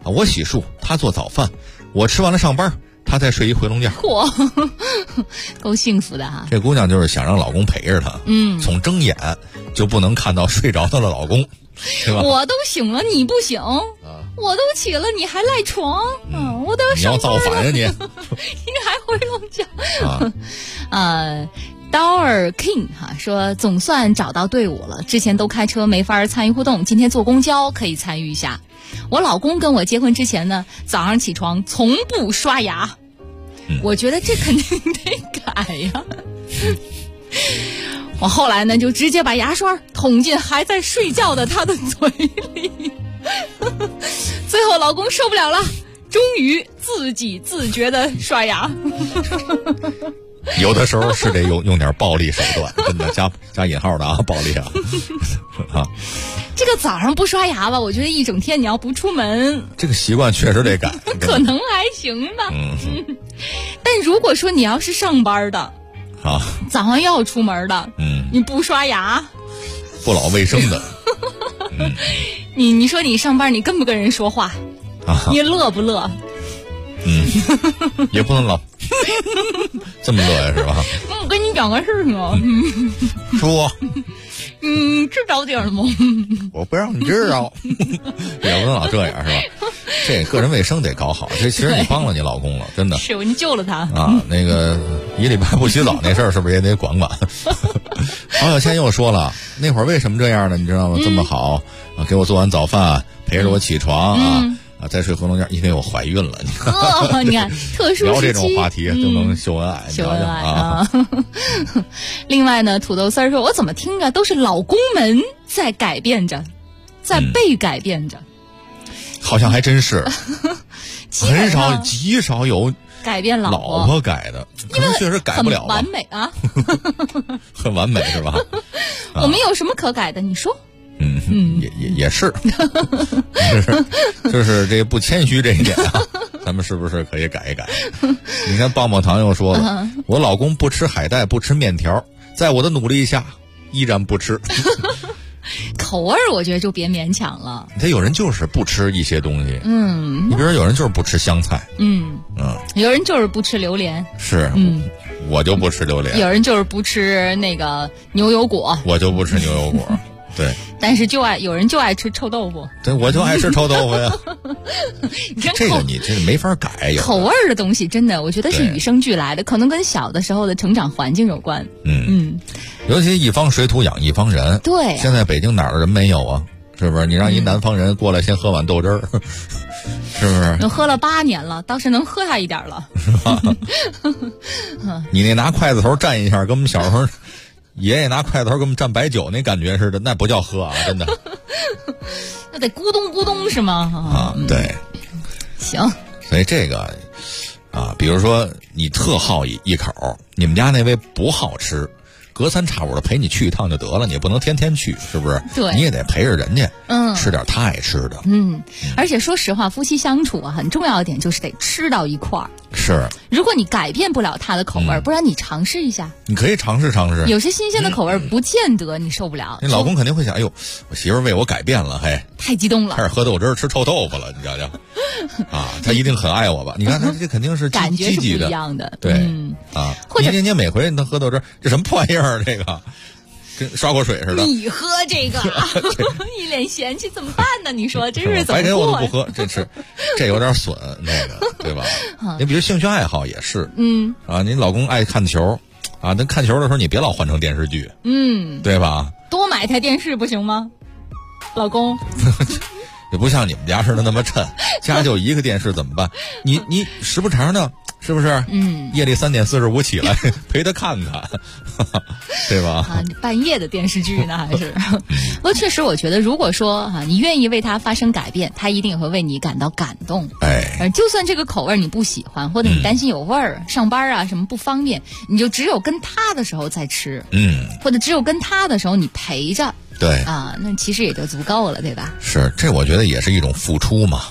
我洗漱，他做早饭，我吃完了上班，他再睡一回笼觉。 嚯，够幸福的哈！ 这姑娘就是想让老公陪着她，从睁眼就不能看到睡着的老公，对吧？ 我都醒了，你不醒，我都起了，你还赖床，我都要上班了。 你要造反呀你！ 你还回笼觉Dollar King 说总算找到队伍了，之前都开车没法参与互动，今天坐公交可以参与一下。我老公跟我结婚之前呢，早上起床从不刷牙，我觉得这肯定得改呀。我后来呢就直接把牙刷捅进还在睡觉的他的嘴里，最后老公受不了了，终于自己自觉的刷牙。 有的时候是得用点暴力手段，真的加引号的啊，暴力啊！ 这个早上不刷牙吧，我觉得一整天你要不出门， 这个习惯确实得改， 可能还行吧。但如果说你要是上班的，早上要出门的，你不刷牙， 不老卫生的， 你说你上班你跟不跟人说话？你乐不乐？ 也不能老这么乐呀，是吧？ 我跟你讲个事情啊， 说， 知道点吗？ 我不让你知道，也不能老这样，是吧？这个人卫生得搞好，这其实你帮了你老公了，真的是你救了他啊。那个一礼拜不洗澡那事儿，是不是也得管管？黄小倩又说了，那会儿为什么这样呢？你知道吗？这么好给我做完早饭，陪着我起床再睡回笼觉，因为我怀孕了。 你看，特殊时期聊这种话题就能秀恩爱， 秀恩爱啊！另外呢，土豆丝儿说，我怎么听着都是老公们在改变着，在被改变着。 好像还真是，极少有改变老婆改的，可能确实改不了吧。 很完美啊， 很完美是吧？ 我们有什么可改的？你说。 也是，就是这不谦虚这一点啊，咱们是不是可以改一改？你看棒棒糖又说了，我老公不吃海带，不吃面条，在我的努力下，依然不吃。 口味我觉得就别勉强了。 他有人就是不吃一些东西，你比如说有人就是不吃香菜， 有人就是不吃榴莲， 是，我就不吃榴莲。 有人就是不吃那个牛油果， 我就不吃牛油果。对， 但是有人就爱吃臭豆腐。 对，我就爱吃臭豆腐呀。这个你这没法改。 口味的东西真的，我觉得是与生俱来的，可能跟小的时候的成长环境有关。 尤其一方水土养一方人。 对， 现在北京哪儿的人没有啊？是不是？你让一南方人过来先喝碗豆汁儿，是不是？ 都喝了8年了，倒是能喝下一点了。 是吧？你那拿筷子头蘸一下，跟我们小时候。爷爷拿筷子头给我们蘸白酒那感觉似的，那不叫喝啊，真的。 那得咕咚咕咚是吗？ 对。 行。 所以这个比如说你特好一口，你们家那位不好吃，隔三差五的陪你去一趟就得了，你也不能天天去，是不是？ 对。 你也得陪着人家，吃点他爱吃的。 而且说实话，夫妻相处很重要一点就是得吃到一块儿。 是， 如果你改变不了他的口味，不然你尝试一下。 你可以尝试尝试， 有些新鲜的口味不见得你受不了。 你老公肯定会想，哎呦，我媳妇为我改变了，嘿， 太激动了， 开始喝豆汁吃臭豆腐了，你瞧瞧，他一定很爱我吧？你看他这肯定是感觉是不一样的， 对，或者你每回他喝豆汁，这什么破玩意儿？这个。跟刷过水似的， 你喝这个一脸嫌弃怎么办呢？你说真是怎么过？ 白给我都不喝，这有点损，那个对吧？你比如兴趣爱好也是，你老公爱看球，那看球的时候你别老换成电视剧，对吧？ 多买台电视不行吗？老公， 也不像你们家似的那么抻，家就一个电视怎么办？你时不常的。是不是？夜里3点45起来陪他看看，对吧？ 半夜的电视剧呢，还是？不过确实，我觉得如果说你愿意为他发生改变，他一定也会为你感到感动。就算这个口味你不喜欢，或者你担心有味儿，上班什么不方便，你就只有跟他的时候再吃，或者只有跟他的时候你陪着， 对那其实也就足够了，对吧？ 是，这我觉得也是一种付出嘛。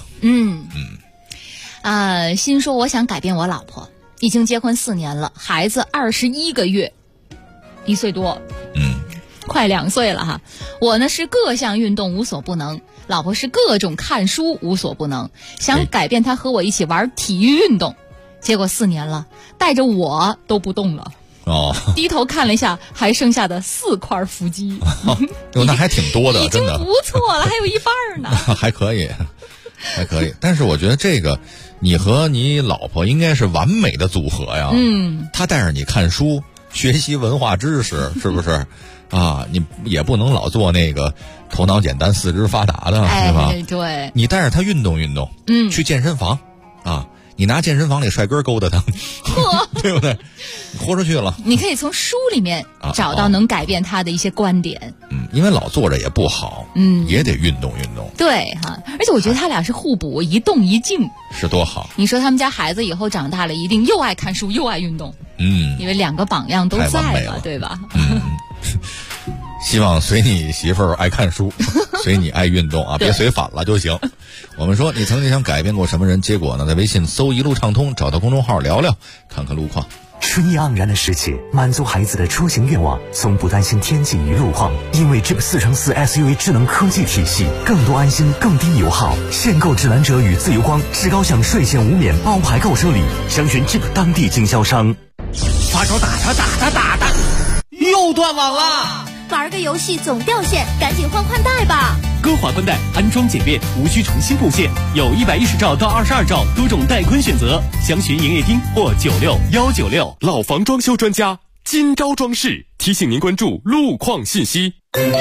心说我想改变我老婆，已经结婚4年了，孩子21个月，1岁多，快2岁了哈。我呢是各项运动无所不能， 老婆是各种看书无所不能，想改变她和我一起玩体育运动，结果4年了，带着我都不动了。低头看了一下，还剩下的4块腹肌， 那还挺多的，真的已经不错了，还有一半呢。 还可以。但是我觉得这个，你和你老婆应该是完美的组合呀。她带着你看书，学习文化知识，是不是？啊，你也不能老做那个头脑简单四肢发达的，对吧？ 对。 你带着她运动运动，去健身房啊。你拿健身房里帅哥勾搭他，对不对？豁出去了。 你可以从书里面找到能改变他的一些观点。 因为老坐着也不好，也得运动运动。 对哈，而且我觉得他俩是互补，一动一静， 是多好。 你说他们家孩子以后长大了，一定又爱看书又爱运动。因为2个榜样都在了，对吧？ 希望随你媳妇儿爱看书，随你爱运动啊，别随反了就行。我们说你曾经想改变过什么人，结果呢，在微信搜一路畅通，找到公众号聊聊，看看路况。 春意盎然的世界，满足孩子的出行愿望，从不担心天气与路况，因为 Jeep 4x4 SUV 智能科技体系，更多安心，更低油耗。限购智蓝者与自由光，至高享税前无免包牌购车礼，详询 Jeep 当地经销商。 发烧打他，又断网了。 玩个游戏总掉线，赶紧换宽带吧。 歌华宽带安装简便，无需重新布线，有110兆到22兆多种带宽选择，详询营业厅或96196。 老房装修专家金招装饰提醒您关注路况信息。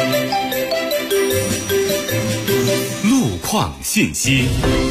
路况信息。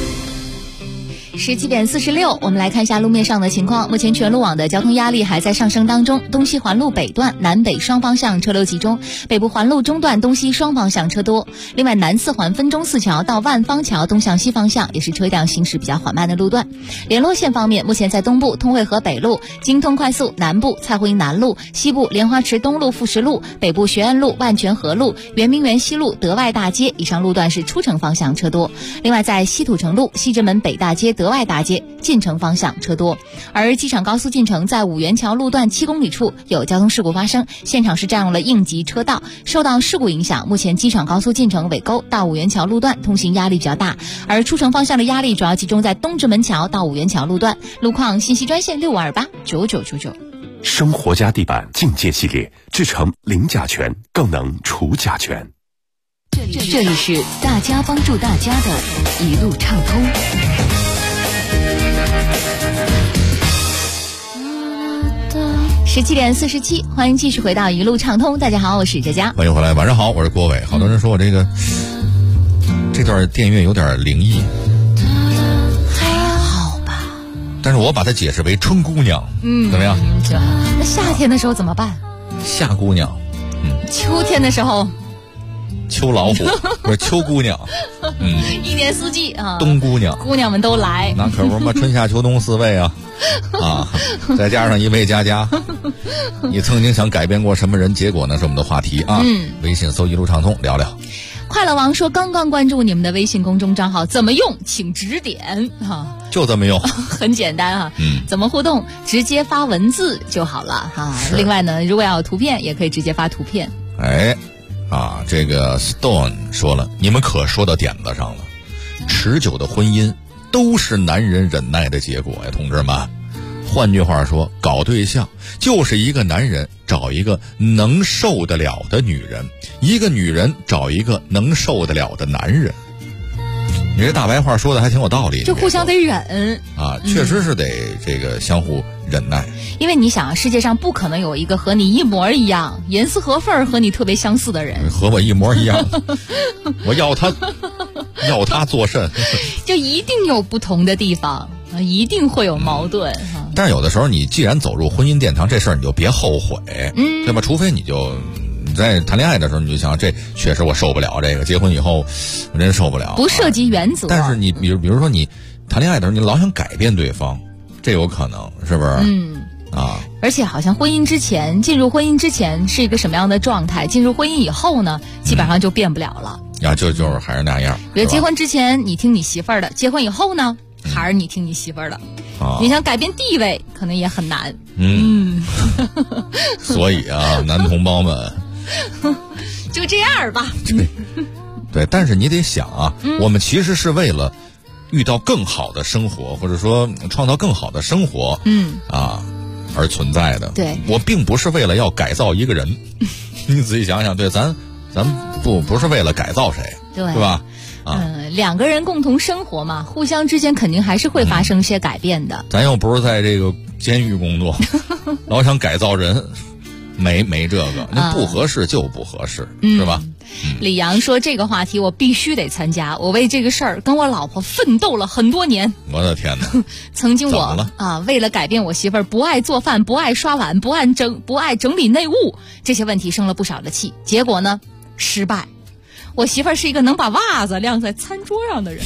17点46，我们来看一下路面上的情况。目前全路网的交通压力还在上升当中，东西环路北段南北双方向车流集中，北部环路中段东西双方向车多。另外，南四环分钟寺桥到万方桥东向西方向也是车辆行驶比较缓慢的路段。联络线方面，目前在东部通惠河北路、京通快速南部蔡湖营南路、西部莲花池东路富石路、北部学院路万泉河路、圆明园西路德外大街以上路段是出城方向车多。另外，在西土城路西直门北大街德外大街进城方向车多，而机场高速进城在五元桥路段7公里处有交通事故发生，现场是占用了应急车道，受到事故影响，目前机场高速进城尾沟到五元桥路段通行压力比较大，而出城方向的压力主要集中在东直门桥到五元桥路段。路况信息专线65289999。 生活家地板境界系列，制成零甲醛，更能除甲醛。 这里是大家帮助大家的一路畅通。 17点47，欢迎继续回到一路畅通。大家好，我是佳佳。 欢迎回来，晚上好，我是郭伟。好多人说我这段电乐有点灵异， 还好吧？ 但是我把它解释为春姑娘，怎么样？ 那夏天的时候怎么办？ 夏姑娘， 秋天的时候。 秋老虎不是秋姑娘， 一年四季啊， 冬姑娘， 姑娘们都来， 那可不嘛，春夏秋冬4位啊，再加上一位佳佳，你曾经想改变过什么人？结果呢是我们的话题啊，微信搜一路畅通聊聊。 快乐王说刚刚关注你们的微信公众账号，怎么用请指点哈， 就这么用， 很简单哈，怎么互动直接发文字就好了哈。另外呢，如果要有图片也可以直接发图片。 这个 Stone 说了，你们可说到点子上了，持久的婚姻都是男人忍耐的结果呀，同志们。换句话说，搞对象就是一个男人找一个能受得了的女人，一个女人找一个能受得了的男人。你这大白话说的还挺有道理， 就互相得忍啊，确实是得这个相互忍耐。 因为你想，世界上不可能有一个和你一模一样、严丝合缝和你特别相似的人。 和我一模一样，我要他做甚？ 就一定有不同的地方，一定会有矛盾。 但是有的时候，你既然走入婚姻殿堂，这事儿你就别后悔，对吧？除非你在谈恋爱的时候，你就想这确实我受不了这个，结婚以后我真受不了。 不涉及原则。 但是你比如说你谈恋爱的时候，你老想改变对方，这有可能是不是？ 而且好像进入婚姻之前是一个什么样的状态，进入婚姻以后呢，基本上就变不了了。 就是还是那样。 比如结婚之前你听你媳妇儿的，结婚以后呢，还是你听你媳妇儿的。你想改变地位，可能也很难。 所以男同胞们。 就这样吧。 对，但是你得想啊，我们其实是为了遇到更好的生活，或者说创造更好的生活，而存在的。 对， 我并不是为了要改造一个人，你仔细想想，对，咱不是为了改造谁， 对吧？ 两个人共同生活嘛，互相之间肯定还是会发生些改变的。 咱又不是在这个监狱工作，老想改造人，没这个，那不合适就不合适，是吧？ 李阳说这个话题我必须得参加，我为这个事儿跟我老婆奋斗了很多年。 我的天哪！ 曾经我为了改变我媳妇儿不爱做饭、不爱刷碗、不爱整理内务这些问题生了不少的气，结果呢失败。我媳妇儿是一个能把袜子晾在餐桌上的人。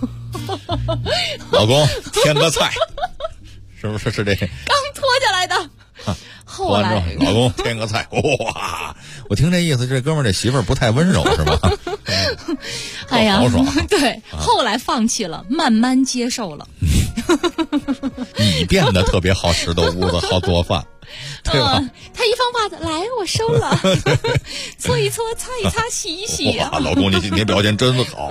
老公添个菜，是不是这？ 刚脱下来的。后来老公添个菜，哇！我听这意思，这哥们儿这媳妇儿不太温柔是吧？ 哎呀， 豪爽。 对，后来放弃了，慢慢接受了。 你变得特别好拾掇屋子，好做饭，对吧？ 他一放袜子，来，我收了，搓一搓，擦一擦，洗一洗。 哇，老公，你今天表现真好。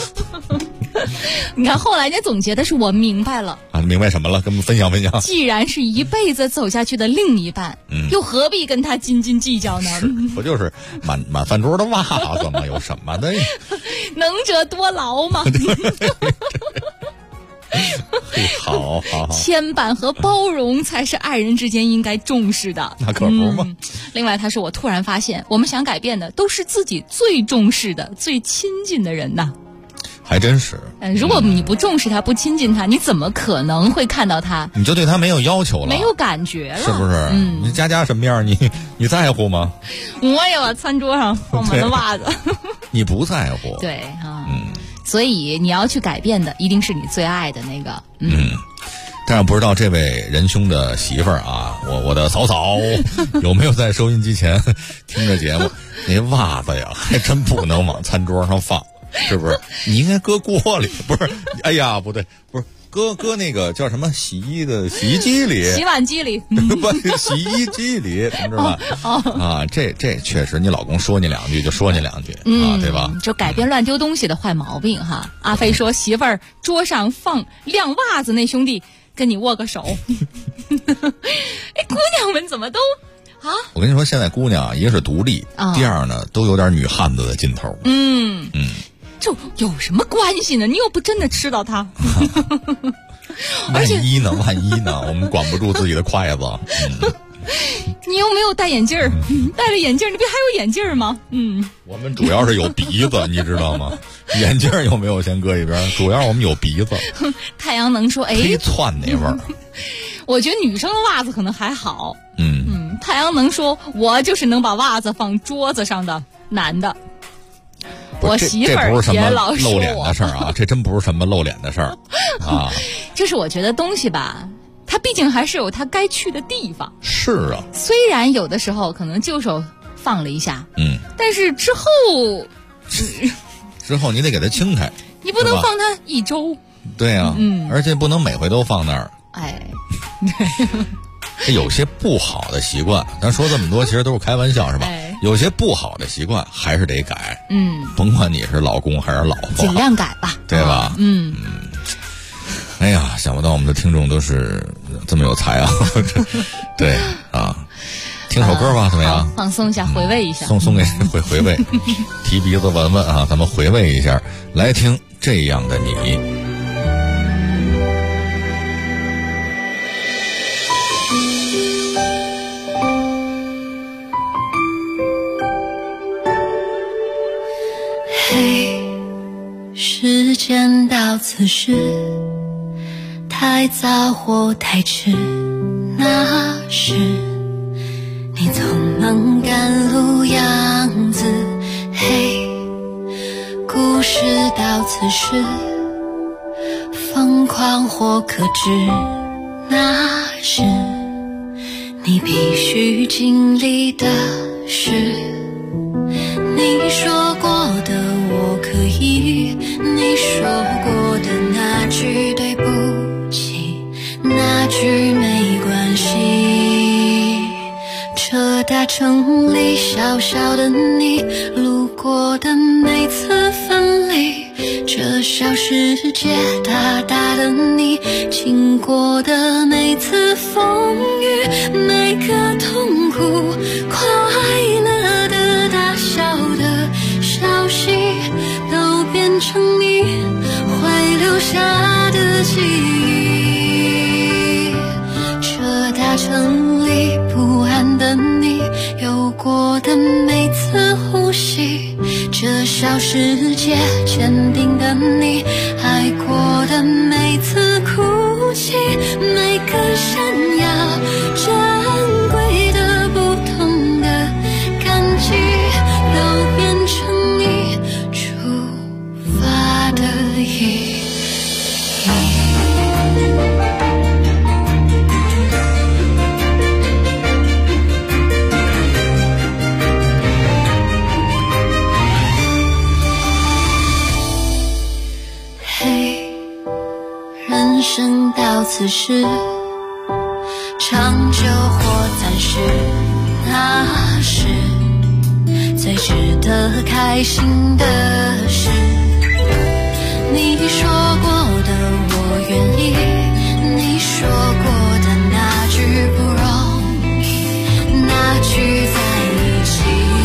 你看，后来人家总结的是我明白了啊，明白什么了？跟我们分享分享。 既然是一辈子走下去的另一半，又何必跟他斤斤计较呢？ 不就是满饭桌的袜子吗？有什么的？ 能者多劳嘛。 好， 牵绊和包容才是爱人之间应该重视的。 那可不嘛。 另外，他说我突然发现，我们想改变的都是自己最重视的、最亲近的人呐。 还真是。 如果你不重视他、不亲近他，你怎么可能会看到他？ 你就对他没有要求了， 没有感觉了， 是不是？你家什么样，你在乎吗？ 我呀，餐桌上放满了袜子。 你不在乎。 对啊。所以你要去改变的，一定是你最爱的那个。 但是不知道这位仁兄的媳妇儿啊，我的嫂嫂有没有在收音机前听着节目？那袜子呀，还真不能往餐桌上放。是不是？你应该搁锅里，不是？哎呀，不对，不是搁那个叫什么洗衣机里、 洗碗机里， 不，洗衣机里，同志们啊，这确实，你老公说你两句就说你两句啊，对吧？ 就改变乱丢东西的坏毛病哈。阿飞说，媳妇儿桌上放晾袜子那兄弟跟你握个手。哎，姑娘们怎么都？ 我跟你说，现在姑娘一个是独立，第二呢，都有点女汉子的劲头。 就有什么关系呢？你又不真的吃到它。 万一呢？我们管不住自己的筷子。 你又没有戴眼镜儿，戴了眼镜儿，你不还有眼镜儿吗？ 我们主要是有鼻子，你知道吗？眼镜儿有没有先搁一边？主要我们有鼻子。 太阳能说， 忒窜那味儿。 我觉得女生的袜子可能还好。太阳能说，我就是能把袜子放桌子上的男的。我媳妇儿也老说我露脸的事儿啊，这真不是什么露脸的事儿啊。 就是我觉得东西吧，它毕竟还是有它该去的地方。 是啊， 虽然有的时候可能就手放了一下，但是之后你得给它清开， 你不能放它一周。 对啊，而且不能每回都放那儿。 哎， 这有些不好的习惯，咱说这么多其实都是开玩笑，是吧？有些不好的习惯还是得改。甭管你是老公还是老婆， 尽量改吧， 对吧？哎呀，想不到我们的听众都是这么有才啊！对啊，听首歌吧，怎么样？ 放松一下，回味一下。 送给回味，提鼻子闻闻啊，咱们回味一下，来听这样的你。 时间到此时，太早或太迟，那时你匆忙赶路样子。嘿，故事到此时，疯狂或克制，那是你必须经历的事。你说过的我可以，你说过的那句对不起，那句没关系，这大城里，小小的你，路过的每次分离，这小世界，大大的你，经过的每次风雨，每个痛苦快乐的大小的消息，都变成你会留下的记忆。这大城里不安的你，有过的每次呼吸，这小世界坚定的你，爱过的每次哭泣，每个闪耀珍贵的不同的感激，都变成你出发的意义。人生到此时，长久或暂时，那是最值得开心的事。你说过的我愿意，你说过的那句不容易，那句在一起。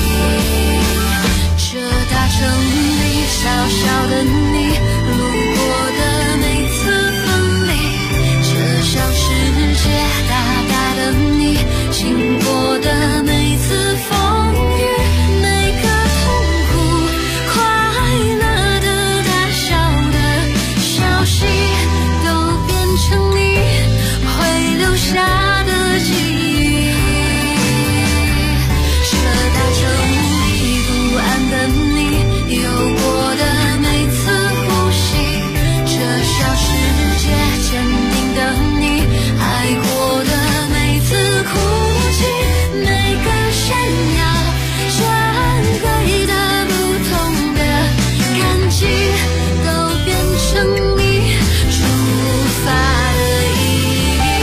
这大城里，小小的你，路过的每次分离，这小世界，大大的你，经过的每次风雨，每个痛苦快乐的大小的消息，都变成你会留下的记忆。这大城里不安的你，有过的每次呼吸，这小世界坚定的你，爱过的每次哭泣，每个闪耀珍贵的不同的感激，都变成你出发的意义。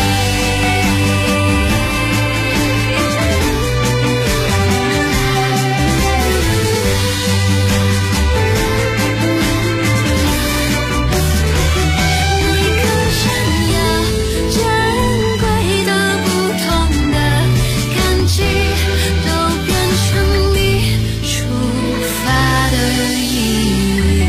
每个闪耀珍贵的不同的感激，都变成你出发的意义。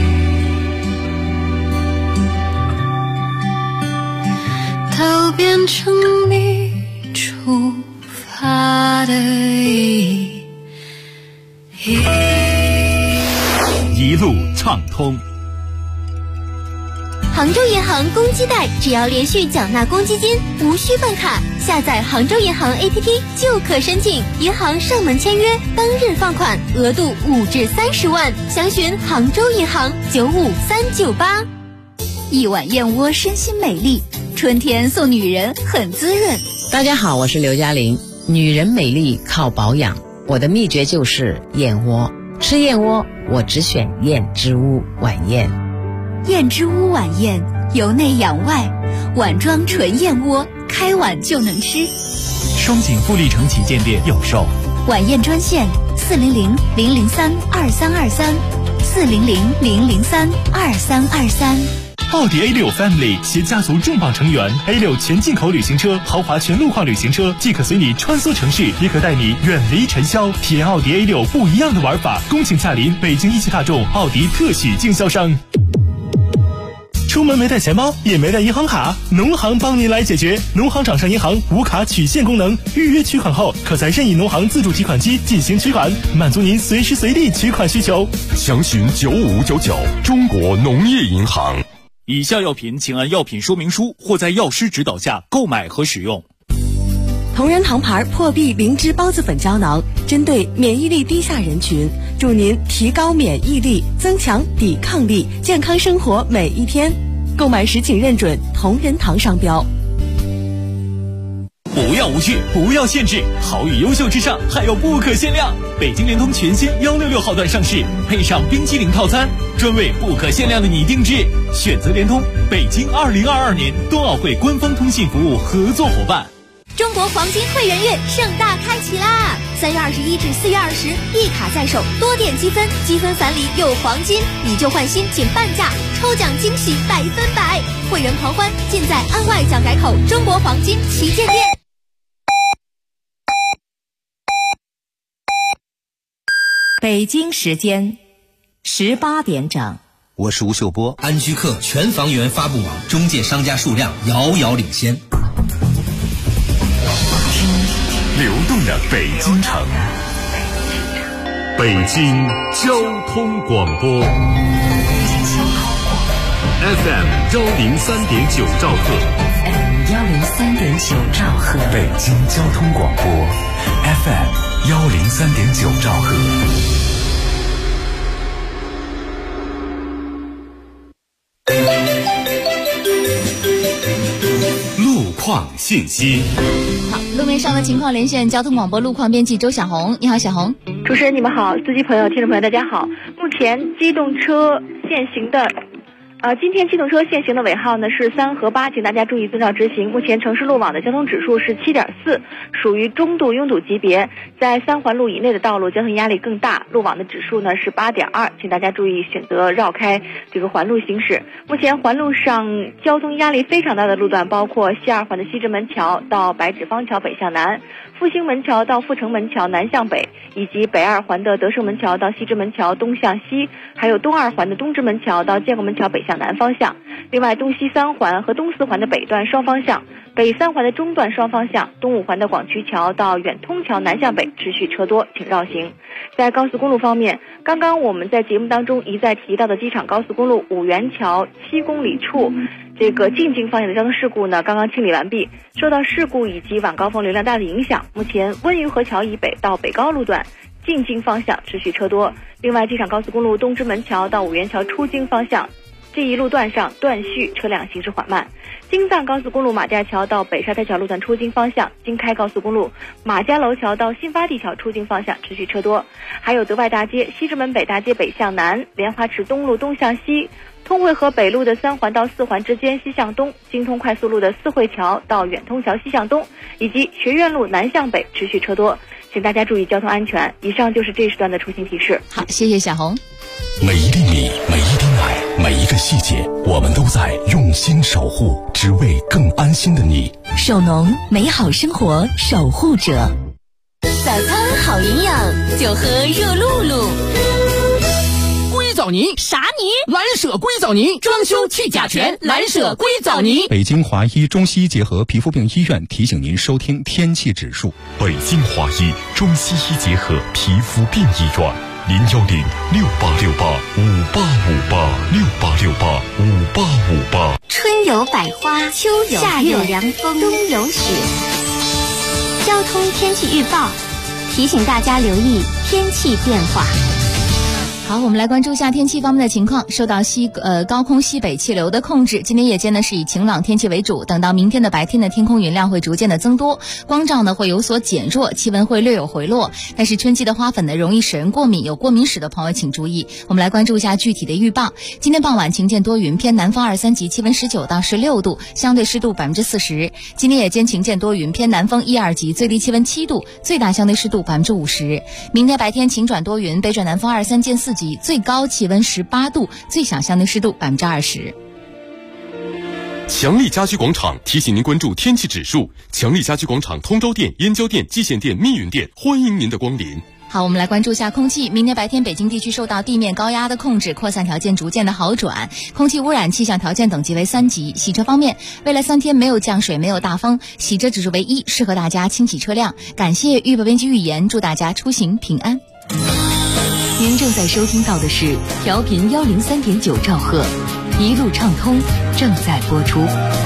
都变成你出发的意义。 一路畅通。 杭州银行公积贷，只要连续缴纳公积金，无需办卡，下载杭州银行 APP 就可申请。银行上门签约，当日放款，额度5至30万。详询杭州银行95398。 一碗燕窝，身心美丽。春天送女人很滋润。 大家好，我是刘嘉玲。女人美丽靠保养，我的秘诀就是燕窝。吃燕窝，我只选燕之屋晚宴。 燕之屋晚宴，由内养外，碗装纯燕窝，开碗就能吃。 双井富力城旗舰店有售。 晚宴专线400-003-2323，400-003-2323。 奥迪 A6 Family 携家族重磅成员 A6 全进口旅行车、豪华全路况旅行车，既可随你穿梭城市，也可带你远离尘嚣，体验奥迪 A6 不一样的玩法。恭请驾临北京一汽大众奥迪特许经销商。出门没带钱包，也没带银行卡，农行帮您来解决。农行掌上银行无卡取现功能，预约取款后，可在任意农行自助提款机进行取款，满足您随时随地取款需求。 详询9599，中国农业银行。 以下药品请按药品说明书或在药师指导下购买和使用。 同仁堂牌破壁灵芝孢子粉胶囊，针对免疫力低下人群，助您提高免疫力，增强抵抗力，健康生活每一天。购买时请认准同仁堂商标。 不要无趣，不要限制，好与优秀之上还有不可限量。北京联通全新166号段上市，配上冰淇淋套餐，专为不可限量的你定制。选择联通，北京2022年冬奥会官方通信服务合作伙伴。 中国黄金会员月盛大开启啦！3月21至4月20，一卡在手，多点积分，积分返礼有黄金，以旧换新仅半价，抽奖惊喜100%，会员狂欢尽在安外蒋改口中国黄金旗舰店。 北京时间18点整。 我是吴秀波。安居客全房源发布网中介商家数量遥遥领先。 流动的北京城，北京交通广播 FM 103.9兆赫 103.9兆赫， 北京交通广播 FM 103.9兆赫。 路况信息。 好，路面上的情况连线交通广播路况编辑周小红。你好，小红。 主持人你们好，司机朋友、听众朋友大家好。目前机动车限行的今天机动车限行的尾号呢是3和8，请大家注意遵照执行。目前城市路网的交通指数是7.4，属于中度拥堵级别。在3环路以内的道路交通压力更大，路网的指数呢是8.2，请大家注意选择绕开这个环路行驶。目前环路上交通压力非常大的路段包括西2环的西直门桥到白纸坊桥北向南，复兴门桥到阜成门桥南向北，以及北2环的德胜门桥到西直门桥东向西，还有东2环的东直门桥到建国门桥北向南方向。另外，东西3环和东4环的北段双方向，北3环的中段双方向，东5环的广渠桥到远通桥南向北持续车多，请绕行。在高速公路方面，刚刚我们在节目当中一再提到的机场高速公路五原桥7公里处这个进京方向的交通事故呢，刚刚清理完毕。受到事故以及晚高峰流量大的影响，目前温榆河桥以北到北高路段进京方向持续车多。另外，机场高速公路东直门桥到五原桥出京方向这一路段上断续，车辆行驶缓慢。京藏高速公路马家桥到北沙滩桥路段出京方向，京开高速公路马家楼桥到新发地桥出京方向持续车多。还有德外大街、西直门北大街北向南、莲花池东路东向西、通惠河北路的3环到4环之间西向东、京通快速路的四惠桥到远通桥西向东，以及学院路南向北持续车多，请大家注意交通安全。以上就是这时段的出行提示。 好，谢谢小红。 每一粒米，每一滴奶，每一个细节，我们都在用心守护，只为更安心的你。 手农，美好生活守护者。 早餐好营养，就喝热露露。 硅藻泥啥泥？蓝舍硅藻泥，装修去甲醛，蓝舍硅藻泥。 北京华医中西医结合皮肤病医院提醒您收听天气指数。 北京华医中西医结合皮肤病医院，01068685868586858。 春有百花，秋有夏有凉风，冬有雪。交通天气预报提醒大家留意天气变化。 好，我们来关注一下天气方面的情况。受到高空西北气流的控制，今天夜间呢是以晴朗天气为主，等到明天的白天的天空云量会逐渐的增多，光照呢会有所减弱，气温会略有回落。但是春季的花粉呢容易使人过敏，有过敏史的朋友请注意。我们来关注一下具体的预报。今天傍晚晴见多云，偏南风2、3级，气温19到16度，相对湿度40%。今天夜间晴见多云，偏南风1、2级，最低气温7度，最大相对湿度50%。明天白天晴转多云，北转南风2、3见4级，最高气温18度，最小相对湿度20%。 强力家居广场提醒您关注天气指数。强力家居广场通州店、燕郊店、蓟县店、密云店，欢迎您的光临。 好，我们来关注一下空气。明天白天北京地区受到地面高压的控制，扩散条件逐渐的好转，空气污染气象条件等级为3级。洗车方面，未来3天没有降水，没有大风，洗车指数为1，适合大家清洗车辆。感谢预报编辑预言，祝大家出行平安。 您正在收听到的是调频103.9兆赫，一路畅通正在播出。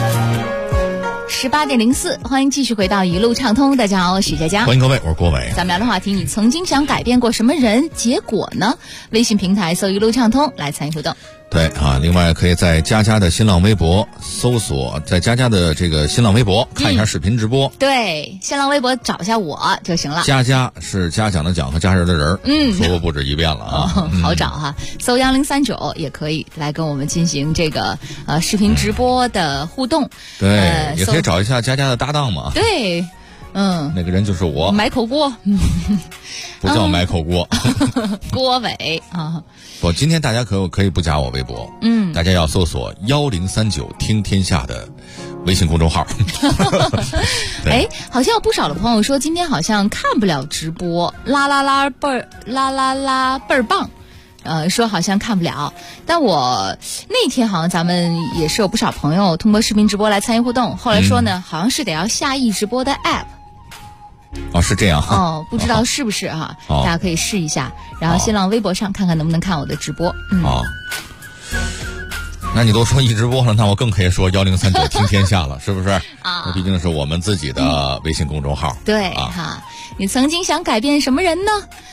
18点04，欢迎继续回到一路畅通。大家好，我是佳佳， 欢迎各位，我是郭伟。 咱们聊的话题，你曾经想改变过什么人？结果呢？微信平台搜一路畅通来参与互动。 对啊，另外可以在佳佳的新浪微博搜索，在佳佳的这个新浪微博看一下视频直播。 对，新浪微博找一下我就行了。 佳佳是嘉奖的奖和家人的人，说过不止一遍了啊， 好找哈，搜1039也可以来跟我们进行这个视频直播的互动。 对，也可以找一下佳佳的搭档嘛。 对。 那个人就是我， 买口锅， 不叫买口锅， 郭伟啊。 不，今天大家可以不加我微博，大家要搜索1039听天下的微信公众号。 哎，好像有不少的朋友说今天好像看不了直播，啦倍儿棒。说好像看不了，但我那天好像咱们也是有不少朋友通过视频直播来参与互动，后来说呢，好像是得要下易直播的 app。 哦，是这样。 不知道是不是哈？大家可以试一下，然后新浪微博上看看能不能看我的直播。 那你都说易直播了，那我更可以说1039听天下了，是不是？那毕竟是我们自己的微信公众号。 对你曾经想改变什么人呢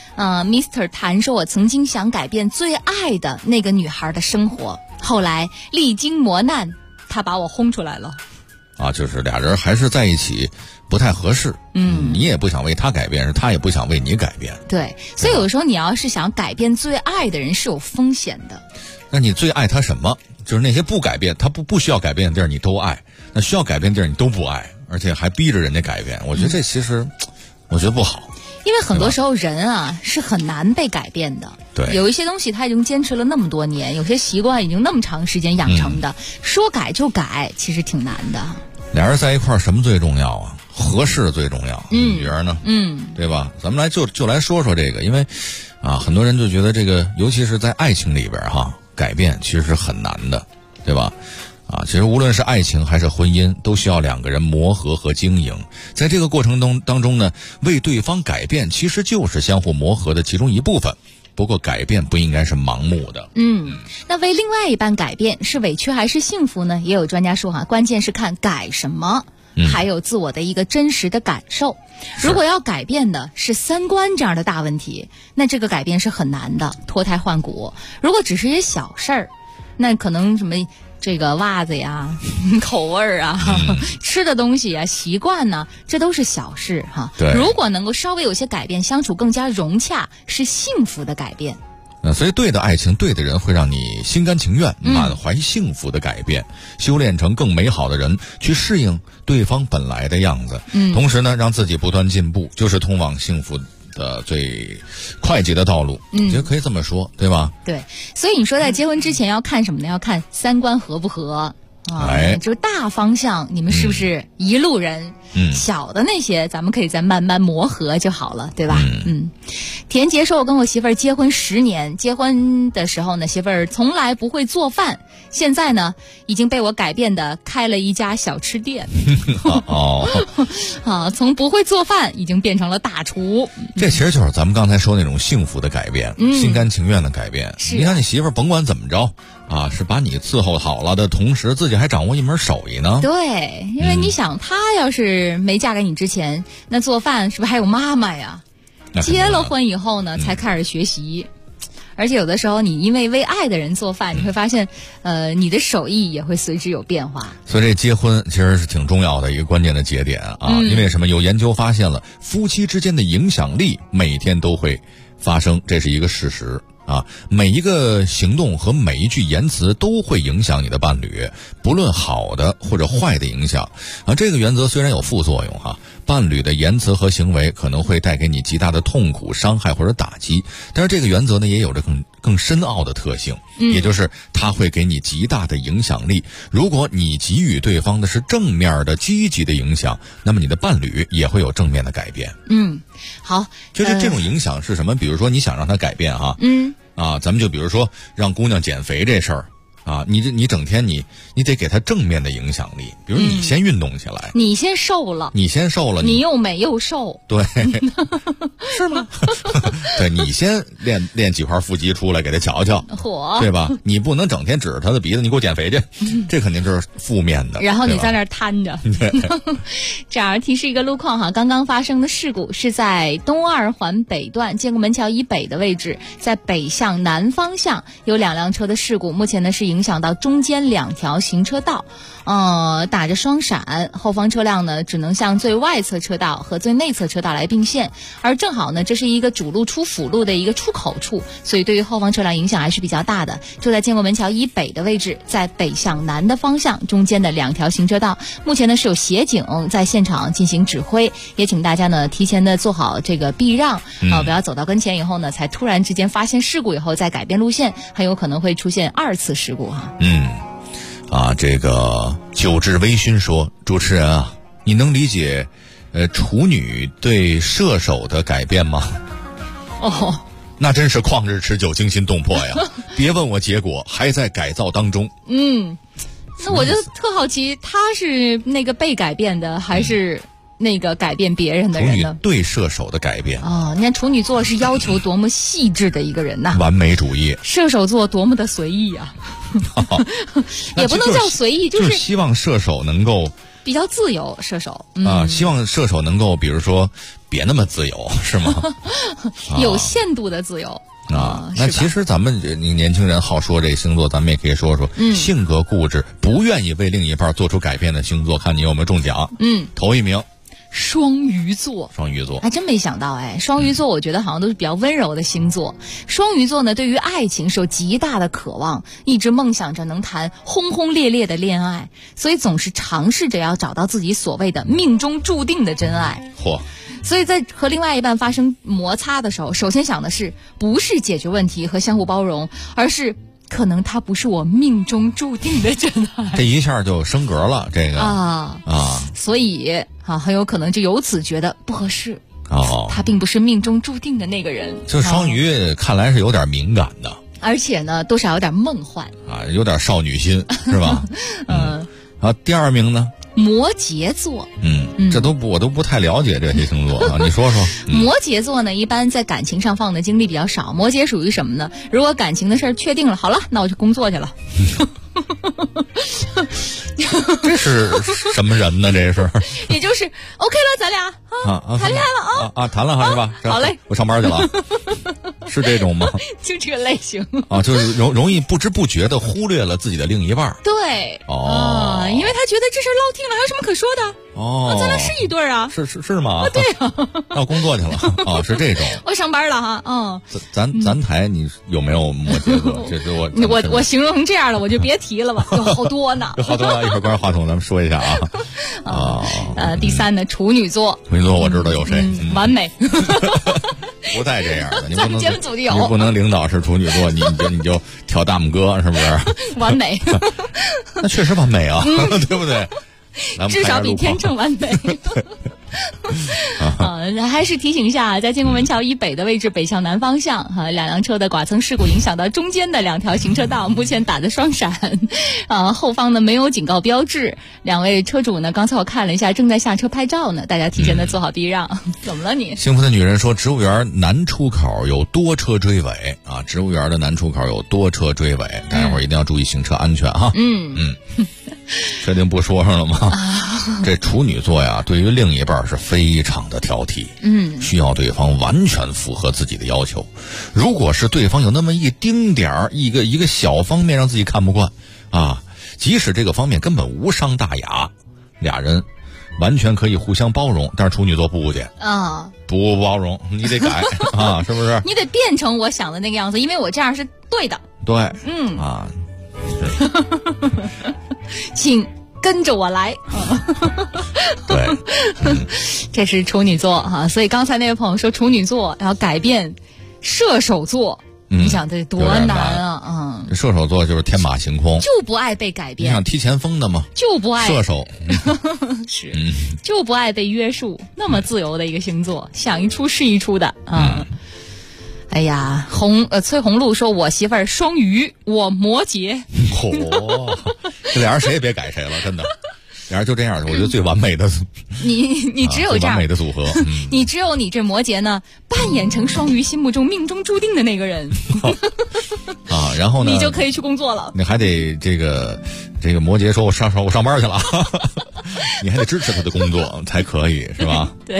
？Mr. 谭说，我曾经想改变最爱的那个女孩的生活，后来历经磨难，她把我轰出来了。 就是俩人还是在一起不太合适。你也不想为他改变，是他也不想为你改变。 对，所以有时候你要是想改变最爱的人是有风险的。 那你最爱他什么？就是那些不改变，他不需要改变的地儿你都爱，那需要改变的地儿你都不爱，而且还逼着人家改变。我觉得这其实我觉得不好。 因为很多时候人是很难被改变的。 对， 有一些东西他已经坚持了那么多年，有些习惯已经那么长时间养成的，说改就改，其实挺难的。 俩人在一块儿什么最重要啊？合适最重要。你觉得呢？对吧？咱们就来说说这个，因为很多人就觉得这个，尤其是在爱情里边改变其实是很难的，对吧？其实无论是爱情还是婚姻，都需要两个人磨合和经营。在这个过程当中呢，为对方改变其实就是相互磨合的其中一部分。不过改变不应该是盲目的。 那为另外一半改变是委屈还是幸福呢？也有专家说关键是看改什么，还有自我的一个真实的感受。如果要改变的是三观这样的大问题，那这个改变是很难的，脱胎换骨。如果只是一些小事儿，那可能什么这个袜子呀、口味啊、吃的东西啊、习惯呢，这都是小事对， 如果能够稍微有些改变，相处更加融洽，是幸福的改变。 所以对的爱情、对的人会让你心甘情愿、满怀幸福的改变，修炼成更美好的人，去适应对方本来的样子。同时呢，让自己不断进步，就是通往幸福的最快捷的道路。我觉得可以这么说，对吧？ 对，所以你说在结婚之前要看什么呢？要看三观合不合。就是大方向你们是不是一路人，小的那些咱们可以再慢慢磨合就好了，对吧？田杰说，我跟我媳妇儿结婚10年，结婚的时候呢，媳妇儿从来不会做饭，现在呢已经被我改变的开了一家小吃店。从不会做饭已经变成了大厨。 这其实就是咱们刚才说那种幸福的改变，心甘情愿的改变。你看你媳妇儿甭管怎么着是把你伺候好了的同时，自己还掌握一门手艺呢。 对，因为你想，她要是没嫁给你之前，那做饭是不是还有妈妈呀？结了婚以后呢，才开始学习。而且有的时候，你因为为爱的人做饭，你会发现，你的手艺也会随之有变化。 所以这结婚其实是挺重要的一个关键的节点因为什么？有研究发现了，夫妻之间的影响力每天都会发生，这是一个事实。每一个行动和每一句言辞都会影响你的伴侣，不论好的或者坏的影响。这个原则虽然有副作用伴侣的言辞和行为可能会带给你极大的痛苦、伤害或者打击，但是这个原则呢也有着更深奥的特性，也就是它会给你极大的影响力。如果你给予对方的是正面的、积极的影响，那么你的伴侣也会有正面的改变。 好， 就是这种影响是什么？比如说你想让他改变咱们就比如说让姑娘减肥这事儿你整天你得给她正面的影响力，比如你先运动起来， 你先瘦了，你又美又瘦， 对，是吗？对，你先练几块腹肌出来给她瞧瞧，对吧？你不能整天指着她的鼻子，你给我减肥去，这肯定就是负面的。 然后你在那儿瘫着。这样提示一个路况刚刚发生的事故是在东2环北段建国门桥以北的位置，在北向南方向有2辆车的事故，目前呢是影响到中间2条行车道。 打着双闪，后方车辆呢只能向最外侧车道和最内侧车道来并线，而正好呢这是一个主路出辅路的一个出口处，所以对于后方车辆影响还是比较大的。就在建国门桥以北的位置，在北向南的方向中间的2条行车道，目前呢是有协警在现场进行指挥，也请大家呢提前的做好这个避让不要走到跟前以后呢才突然之间发现事故以后再改变路线，很有可能会出现2次事故这个酒至微醺说，主持人啊，你能理解处女对射手的改变吗？那真是旷日持久，惊心动魄呀！别问我结果，还在改造当中。 那我就特好奇，他是那个被改变的，还是那个改变别人的人呢？ 处女对射手的改变你看处女座是要求多么细致的一个人呐， 完美主义。 射手座多么的随意啊也不能叫随意， 就是希望射手能够比较自由。射手希望射手能够比如说别那么自由，是吗？ 有限度的自由那其实咱们年轻人好说这星座，咱们也可以说说性格固执不愿意为另一半做出改变的星座，看你有没有中奖。头一名双鱼座，还真没想到双鱼座我觉得好像都是比较温柔的星座。双鱼座呢，对于爱情是有极大的渴望，一直梦想着能谈轰轰烈烈的恋爱，所以总是尝试着要找到自己所谓的命中注定的真爱。所以在和另外一半发生摩擦的时候，首先想的是不是解决问题和相互包容，而是可能他不是我命中注定的真爱。 这一下就升格了，这个所以很有可能就由此觉得不合适。他并不是命中注定的那个人。 就双鱼看来是有点敏感的， 而且呢多少有点梦幻有点少女心，是吧？第2名呢？ 摩羯座。 这我都不太了解这些星座你说说。 摩羯座呢，一般在感情上放的精力比较少。摩羯属于什么呢？如果感情的事儿确定了，好了，那我就工作去了。 这是什么人呢？这是也就是 OK 了，咱俩谈恋爱了谈了是吧？ 好嘞， 我上班去了。是这种吗？ 就这个类型就是容易不知不觉的忽略了自己的另一半。 对因为他觉得这事儿落定了，还有什么可说的？咱俩是一对啊。 是吗？ 对要工作去了是这种。 我上班了咱台你有没有摩羯座？这是我形容成这样了，我就别提了吧，有好多呢。 有好多一会儿关于话筒咱们说一下第3呢，处女座。 处女座我知道有谁， 完美。 不带这样的，你咱们节目组就有。 你不能领导是处女座，你就挑大拇哥，是不是？ 完美。 那确实完美啊，对不对？ 至少比天秤完美。还是提醒一下，在建国门桥以北的位置，北向南方向2辆车的剐蹭事故影响到中间的2条行车道，目前打着双闪后方呢没有警告标志。2位车主呢，刚才我看了一下，正在下车拍照呢，大家提前的做好避让。怎么了你？ 幸福的女人说，植物园南出口有多车追尾植物园的南出口有多车追尾，大家伙一定要注意行车安全哈。确定不说上了吗？这处女座呀，对于另一半是非常的挑剔，需要对方完全符合自己的要求。如果是对方有那么一丁点儿一个小方面让自己看不惯即使这个方面根本无伤大雅，俩人完全可以互相包容，但是处女座不误解不包容，你得改是不是？ 你得变成我想的那个样子，因为我这样是对的。 对， 请跟着我来。 对， 这是处女座所以刚才那位朋友说处女座要改变射手座，你想这多难射手座就是天马行空， 就不爱被改变。 你想踢前锋的吗？ 就不爱射手是就不爱被约束，那么自由的一个星座，想一出是一出的哎呀，崔红露说，我媳妇儿双鱼，我摩羯。 这俩人谁也别改谁了，真的。俩人就这样的，我觉得最完美的。 你只有这样完美的组合。 你只有你这摩羯呢，扮演成双鱼心目中命中注定的那个人。 然后呢， 你就可以去工作了。 你还得这个摩羯说我上班去了，你还得支持他的工作才可以，是吧？ 对，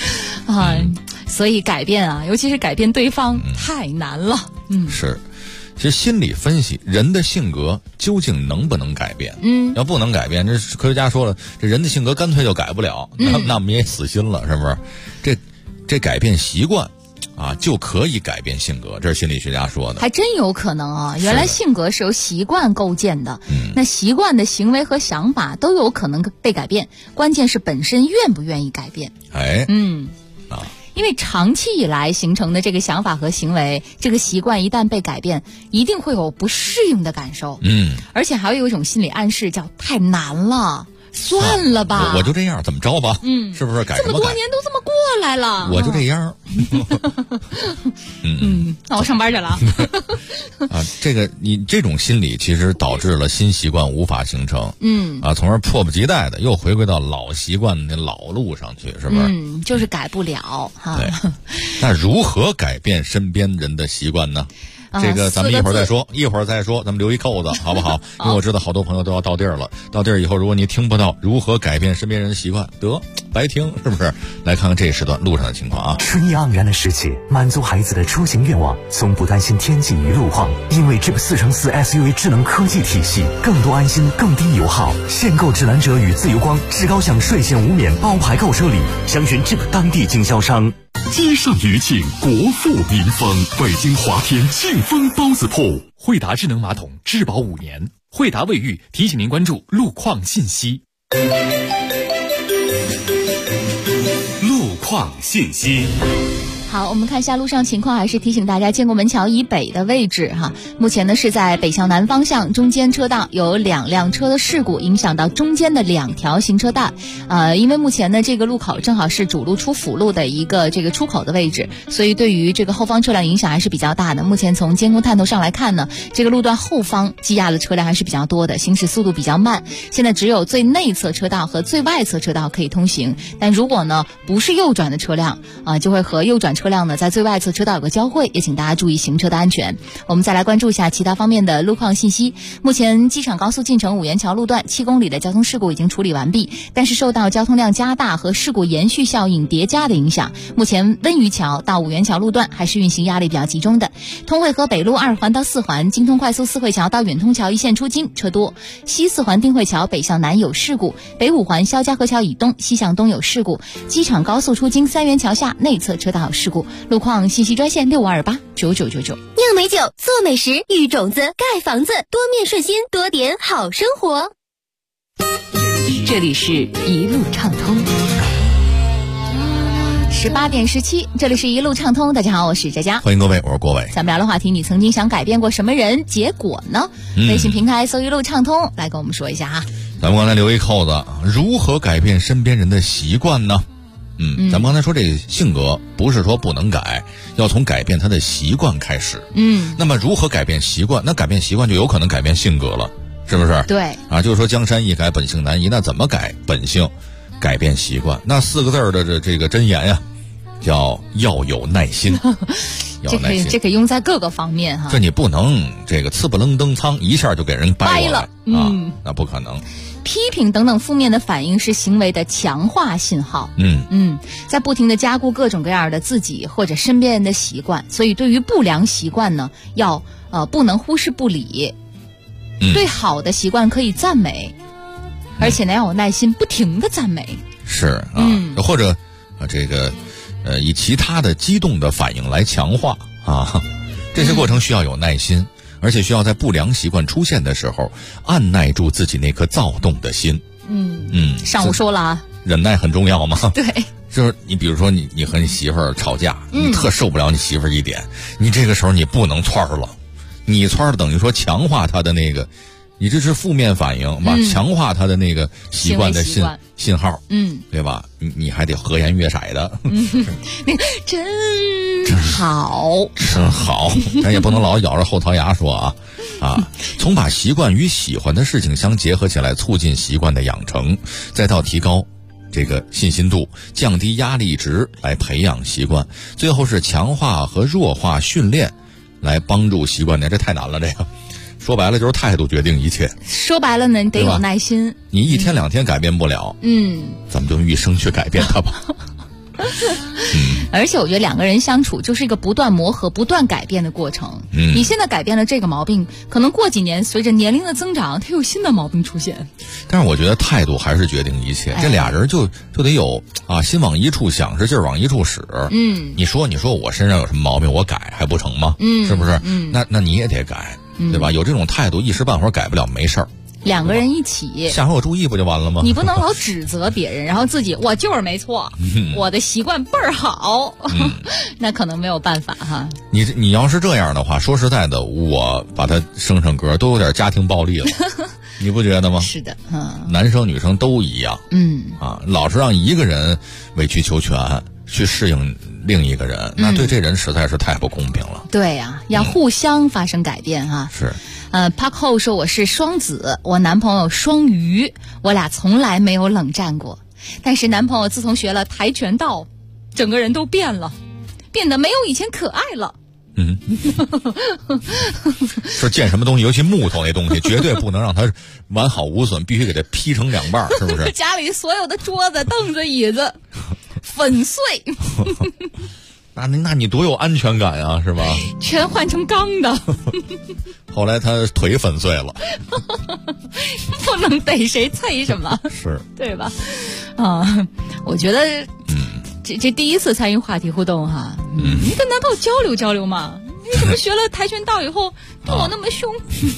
所以改变尤其是改变对方太难了。 是。 其实心理分析，人的性格究竟能不能改变？要不能改变，这科学家说了，这人的性格干脆就改不了，那我们也死心了，是不是？这改变习惯啊，就可以改变性格，这是心理学家说的。 还真有可能啊！原来性格是由习惯构建的，那习惯的行为和想法都有可能被改变，关键是本身愿不愿意改变。因为长期以来形成的这个想法和行为，这个习惯一旦被改变，一定会有不适应的感受。而且还有一种心理暗示叫太难了，算了吧， 我就这样，怎么着吧？是不是改什么改？ 这么多年都这么过来了， 我就这样。 那我上班去了。 你这种心理其实导致了新习惯无法形成，从而迫不及待的又回归到老习惯的老路上去，是不是？ 就是改不了哈。 对，那如何改变身边人的习惯呢？这个咱们一会儿再说，咱们留一扣子好不好？因为我知道好多朋友都要到地儿了，到地儿以后，如果你听不到如何改变身边人的习惯，得白听，是不是？来看看这时段路上的情况啊。 春意盎然的时节，满足孩子的出行愿望，从不担心天气与路况，因为 Jeep 4x4 SUV 智能科技体系，更多安心，更低油耗。限购指南者与自由光至高享税险无免包牌购车礼，详询 Jeep 当地经销商。 街上余庆，国富民丰，北京华天庆丰包子铺。 惠达智能马桶质保5年，惠达卫浴提醒您关注路况信息。 路况信息。 好，我们看一下路上情况，还是提醒大家，建国门桥以北的位置哈，目前呢是在北向南方向中间车道有2辆车的事故，影响到中间的2条行车带。因为目前呢这个路口正好是主路出辅路的一个这个出口的位置，所以对于这个后方车辆影响还是比较大的。目前从监控探头上来看呢，这个路段后方积压的车辆还是比较多的，行驶速度比较慢。现在只有最内侧车道和最外侧车道可以通行，但如果呢不是右转的车辆就会和右转车辆呢在最外侧车道有个交汇，也请大家注意行车的安全。我们再来关注一下其他方面的路况信息。目前机场高速进城五元桥路段7公里的交通事故已经处理完毕，但是受到交通量加大和事故延续效应叠加的影响，目前温榆桥到五元桥路段还是运行压力比较集中的。通惠河北路2环到4环，京通快速四惠桥到远通桥一线出京车多，西4环定惠桥北向南有事故，北5环肖家河桥以东西向东有事故，机场高速出京3元桥下内侧车道有事故。路况信息专线65289999。 酿美酒，做美食，育种子，盖房子，多面顺心，多点好生活。 这里是一路畅通。 18点17，这里是一路畅通。大家好，我是佳佳， 欢迎各位，我是郭伟。 咱们聊的话题，你曾经想改变过什么人？结果呢？微信平台搜一路畅通，来跟我们说一下哈。 咱们刚才留一扣子，如何改变身边人的习惯呢？咱们刚才说这个性格不是说不能改，要从改变他的习惯开始。那么如何改变习惯？那改变习惯就有可能改变性格了，是不是？ 对啊，就是说江山易改，本性难移。那怎么改本性？改变习惯，那4个字的这个箴言呀，叫要有耐心。 这可以用在各个方面哈。 这你不能这个呲不楞登仓一下就给人掰过来了那不可能。 批评等等负面的反应是行为的强化信号。在不停的加固各种各样的自己或者身边人的习惯，所以对于不良习惯呢，要不能忽视不理。对好的习惯可以赞美，而且呢要有耐心，不停的赞美。 是啊，或者这个以其他的激动的反应来强化啊，这些过程需要有耐心。而且需要在不良习惯出现的时候，按耐住自己那颗躁动的心。 上午说了啊， 忍耐很重要嘛。 对， 就是你比如说你和你媳妇儿吵架，你特受不了你媳妇儿一点，你这个时候你不能窜了，你窜了等于说强化他的那个，你这是负面反应吧，强化他的那个习惯的信号，对吧？你还得和颜悦色的， 真好， 咱也不能老咬着后槽牙说啊，从把习惯与喜欢的事情相结合起来，促进习惯的养成，再到提高这个信心度，降低压力值来培养习惯，最后是强化和弱化训练来帮助习惯的。这太难了，这个说白了就是态度决定一切。 说白了呢，你得有耐心。 你1天2天改变不了，咱们就用一生去改变它吧。 而且我觉得两个人相处就是一个不断磨合、不断改变的过程。你现在改变了这个毛病，可能过几年随着年龄的增长，它有新的毛病出现。 但是我觉得态度还是决定一切，这俩人就得有心往一处想，是劲儿往一处使。你说我身上有什么毛病，我改还不成吗？是不是？那你也得改，对吧？有这种态度，一时半会儿改不了没事儿。 两个人一起， 下回我注意不就完了吗？ 你不能老指责别人，然后自己我就是没错，我的习惯倍儿好，那可能没有办法哈。 你要是这样的话，说实在的，我把他升格都有点家庭暴力了，你不觉得吗？ 是的， 男生女生都一样，老是让一个人委曲求全去适应另一个人，那对这人实在是太不公平了。 对呀，要互相发生改变哈。 是。 Park Ho 说我是双子，我男朋友双鱼，我俩从来没有冷战过。但是男朋友自从学了跆拳道，整个人都变了，变得没有以前可爱了。 是见什么东西，尤其木头那东西，绝对不能让它完好无损，必须给它劈成两半，是不是？ 家里所有的桌子、凳子、椅子粉碎。 那你多有安全感啊，是吧？ 全换成钢的。 后来他腿粉碎了。 不能逮谁啐什么， 是， 对吧？我觉得，这第一次参与话题互动哈，你跟男朋友交流交流嘛。你怎么学了跆拳道以后对我那么凶？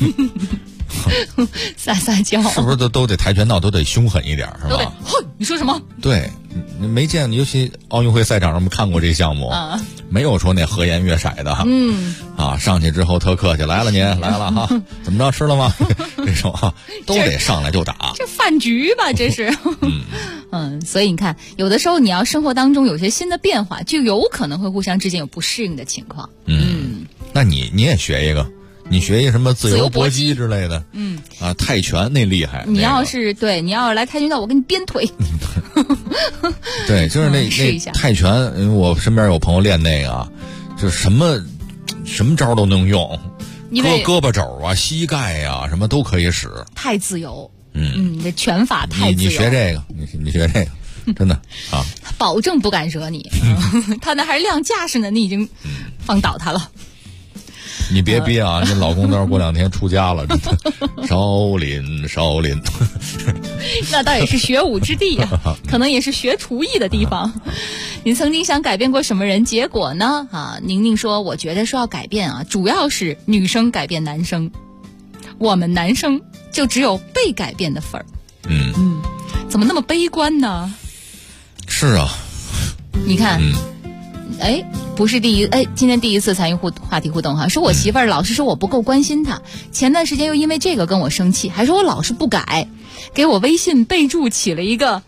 撒娇， 是不是都得跆拳道都得凶狠一点，是吧？ 哼，你说什么？ 对，你没见，尤其奥运会赛场上没看过这项目，没有说那和颜悦色的，上去之后特客气，来了您来了哈，怎么着吃了吗？这种都得上来就打， 这饭局吧，这是。所以你看，有的时候你要生活当中有些新的变化，就有可能会互相之间有不适应的情况。 那你也学一个。你学一什么自由搏击之类的，泰拳那厉害。 你要是你要是来跆拳道，我给你鞭腿。 对，就是那泰拳，因为我身边有朋友练那个，就是什么招都能用，胳膊肘啊、膝盖啊，什么都可以使。 太自由，这拳法太自由。 你学这个，你学这个。真的啊， 保证不敢惹你。他那还亮架势呢，你已经放倒他了。 你别憋啊！你老公到时候过2天出家了，真的。少林， 那倒也是学武之地啊，可能也是学厨艺的地方。你曾经想改变过什么人？结果呢？宁宁说，我觉得说要改变啊，主要是女生改变男生，我们男生就只有被改变的份儿。怎么那么悲观呢？ 是啊， 你看，不是今天第一次参与话题互动哈，说我媳妇儿老是说我不够关心她，前段时间又因为这个跟我生气，还说我老是不改，给我微信备注起了一个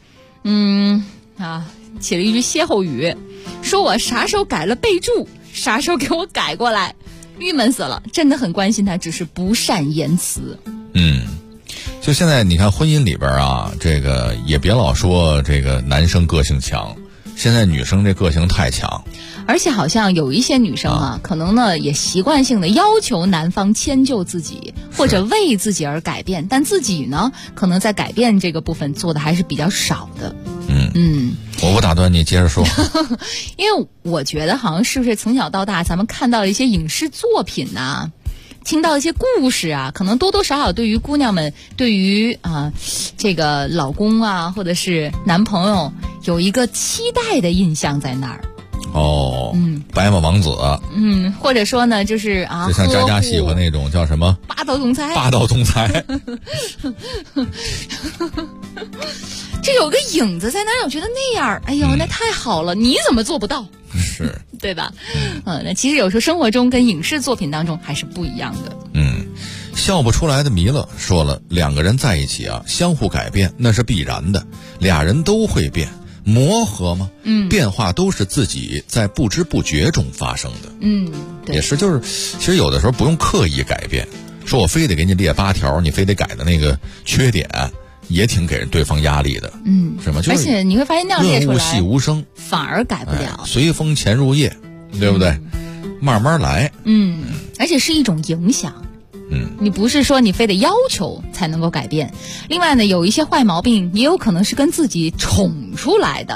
起了一句歇后语，说我啥时候改了备注，啥时候给我改过来，郁闷死了，真的很关心她，只是不善言辞。 就现在你看婚姻里边这个也别老说这个男生个性强，现在女生这个性太强。 而且好像有一些女生可能呢也习惯性的要求男方迁就自己，或者为自己而改变，但自己呢可能在改变这个部分做的还是比较少的。 我不打断你，接着说。 因为我觉得好像是不是从小到大咱们看到了一些影视作品听到一些故事可能多多少少对于姑娘们对于这个老公或者是男朋友有一个期待的印象在那儿。 白马王子， 或者说呢，就是就像佳佳喜欢那种叫什么霸道总裁，这有个影子在那儿，我觉得那样，哎呦，那太好了，你怎么做不到？ 是， 对吧？那其实有时候生活中跟影视作品当中还是不一样的。 笑不出来的弥勒说了，两个人在一起相互改变那是必然的，俩人都会变。磨合吗？变化都是自己在不知不觉中发生的。 对， 也是，就是其实有的时候不用刻意改变，说我非得给你列8条，你非得改的那个缺点，也挺给人对方压力的。是吗？就是、 而且你会发现那样列出来， 润物细无声， 反而改不了。 随风潜入夜，对不对？慢慢来。 而且是一种影响。你不是说你非得要求才能够改变。另外呢，有一些坏毛病也有可能是跟自己宠出来的，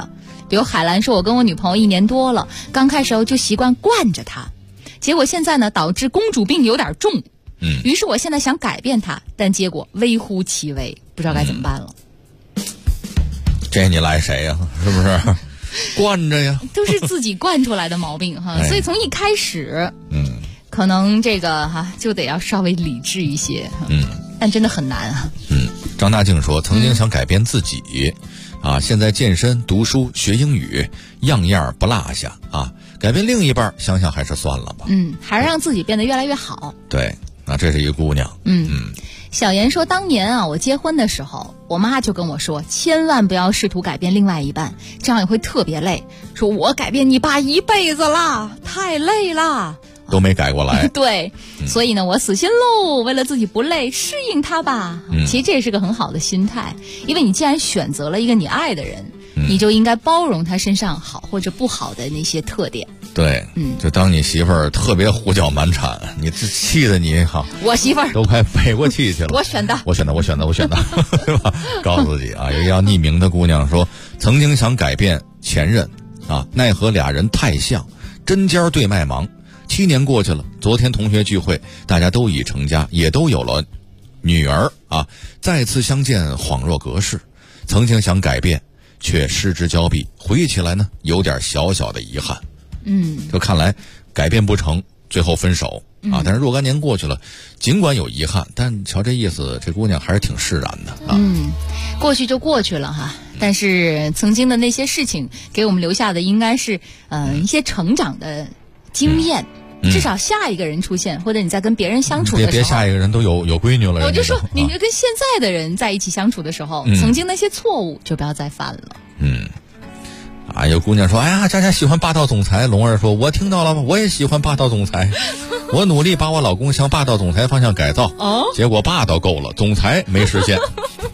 比如海兰说，我跟我女朋友1年多了，刚开始就习惯惯着她，结果现在呢导致公主病有点重。于是我现在想改变她，但结果微乎其微，不知道该怎么办了。 这你赖谁呀？是不是？惯着呀， 都是自己惯出来的毛病哈。所以从一开始，可能这个就得要稍微理智一些。但真的很难啊。 张大静说，曾经想改变自己，现在健身、读书、学英语，样样不落下啊。改变另一半，想想还是算了吧。 还是让自己变得越来越好。 对，那这是一个姑娘。 小妍说，当年我结婚的时候，我妈就跟我说，千万不要试图改变另外一半，这样也会特别累。说我改变你爸一辈子啦，太累啦。 都没改过来。 对，所以呢，我死心喽，为了自己不累，适应他吧。其实这也是个很好的心态，因为你既然选择了一个你爱的人，你就应该包容他身上好或者不好的那些特点。 对，就当你媳妇儿特别胡搅蛮缠，你这气得你我媳妇儿都快背过气去了。 我选的， 对吧？告诉自己有一个要匿名的姑娘说，曾经想改变前任奈何俩人太像，针尖对麦芒。7年过去了，昨天同学聚会，大家都已成家，也都有了女儿再次相见恍若隔世。曾经想改变，却失之交臂，回忆起来呢，有点小小的遗憾。就看来改变不成，最后分手但是若干年过去了，尽管有遗憾，但瞧这意思，这姑娘还是挺释然的过去就过去了但是曾经的那些事情给我们留下的应该是一些成长的经验。至少下一个人出现，或者你在跟别人相处的时候， 别下一个人都有闺女了。 我就说，你就跟现在的人在一起相处的时候，曾经那些错误就不要再犯了。 有姑娘说，哎呀，佳佳喜欢霸道总裁。龙儿说，我听到了，我也喜欢霸道总裁。我努力把我老公向霸道总裁方向改造，结果霸道够了，总裁没实现。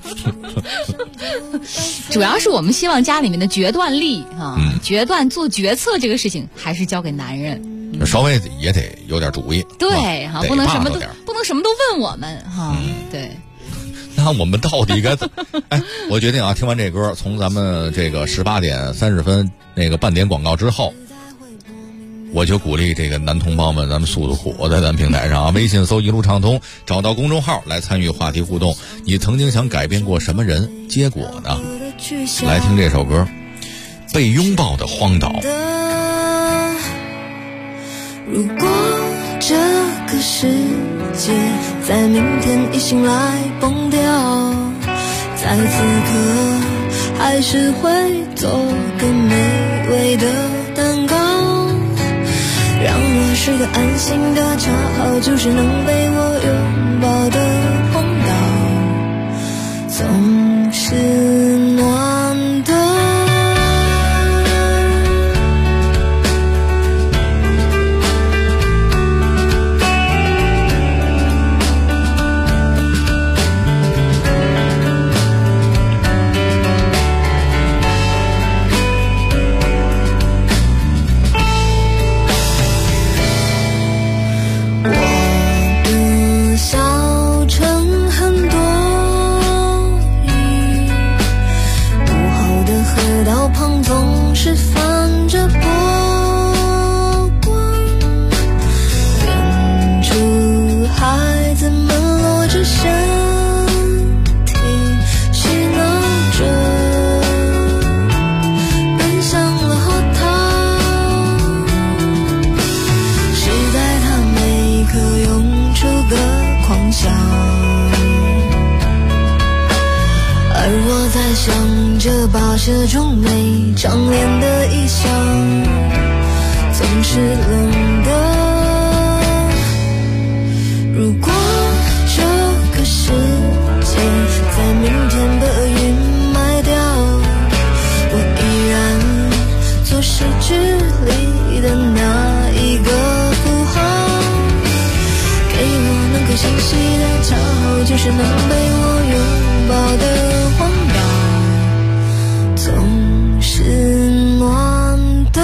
主要是我们希望家里面的决断力决断做决策这个事情还是交给男人。 稍微也得有点主意。 对不能什么都问我们对。 那我们到底该怎么？我决定听完这歌，从咱们这个18点30分那个半点广告之后，我就鼓励这个男同胞们，咱们速度火在咱平台上微信搜一路畅通，找到公众号来参与话题互动。你曾经想改变过什么人？结果呢？来听这首歌，被拥抱的荒岛。 如果这个世界在明天一醒来崩掉，在此刻还是会做个美味的蛋糕，让我睡个安心的，恰好就是能被我拥抱的荒岛，总是暖的。跋涉中没长脸的异乡，总是冷的。如果这个世界在明天被厄运埋掉，我依然做失之里的那一个符号，给我那颗清晰的，恰好就是能被我拥抱的荒岛，总是暖的。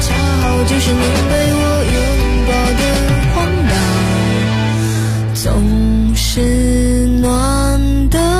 恰好就是你被我拥抱的荒岛，总是暖的。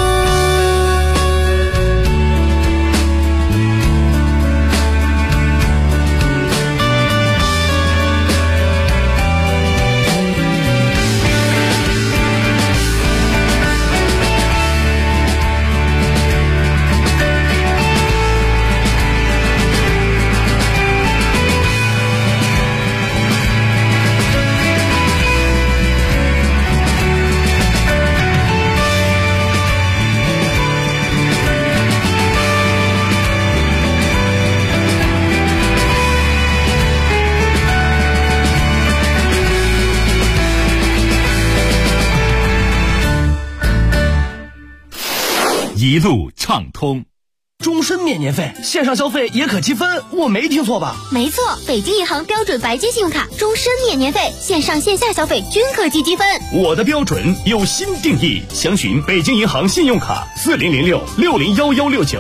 一路畅通， 终身免年费，线上消费也可积分，我没听错吧？ 没错，北京银行标准白金信用卡终身免年费，线上线下消费均可积积分。 我的标准有新定义，详询北京银行信用卡4006601169。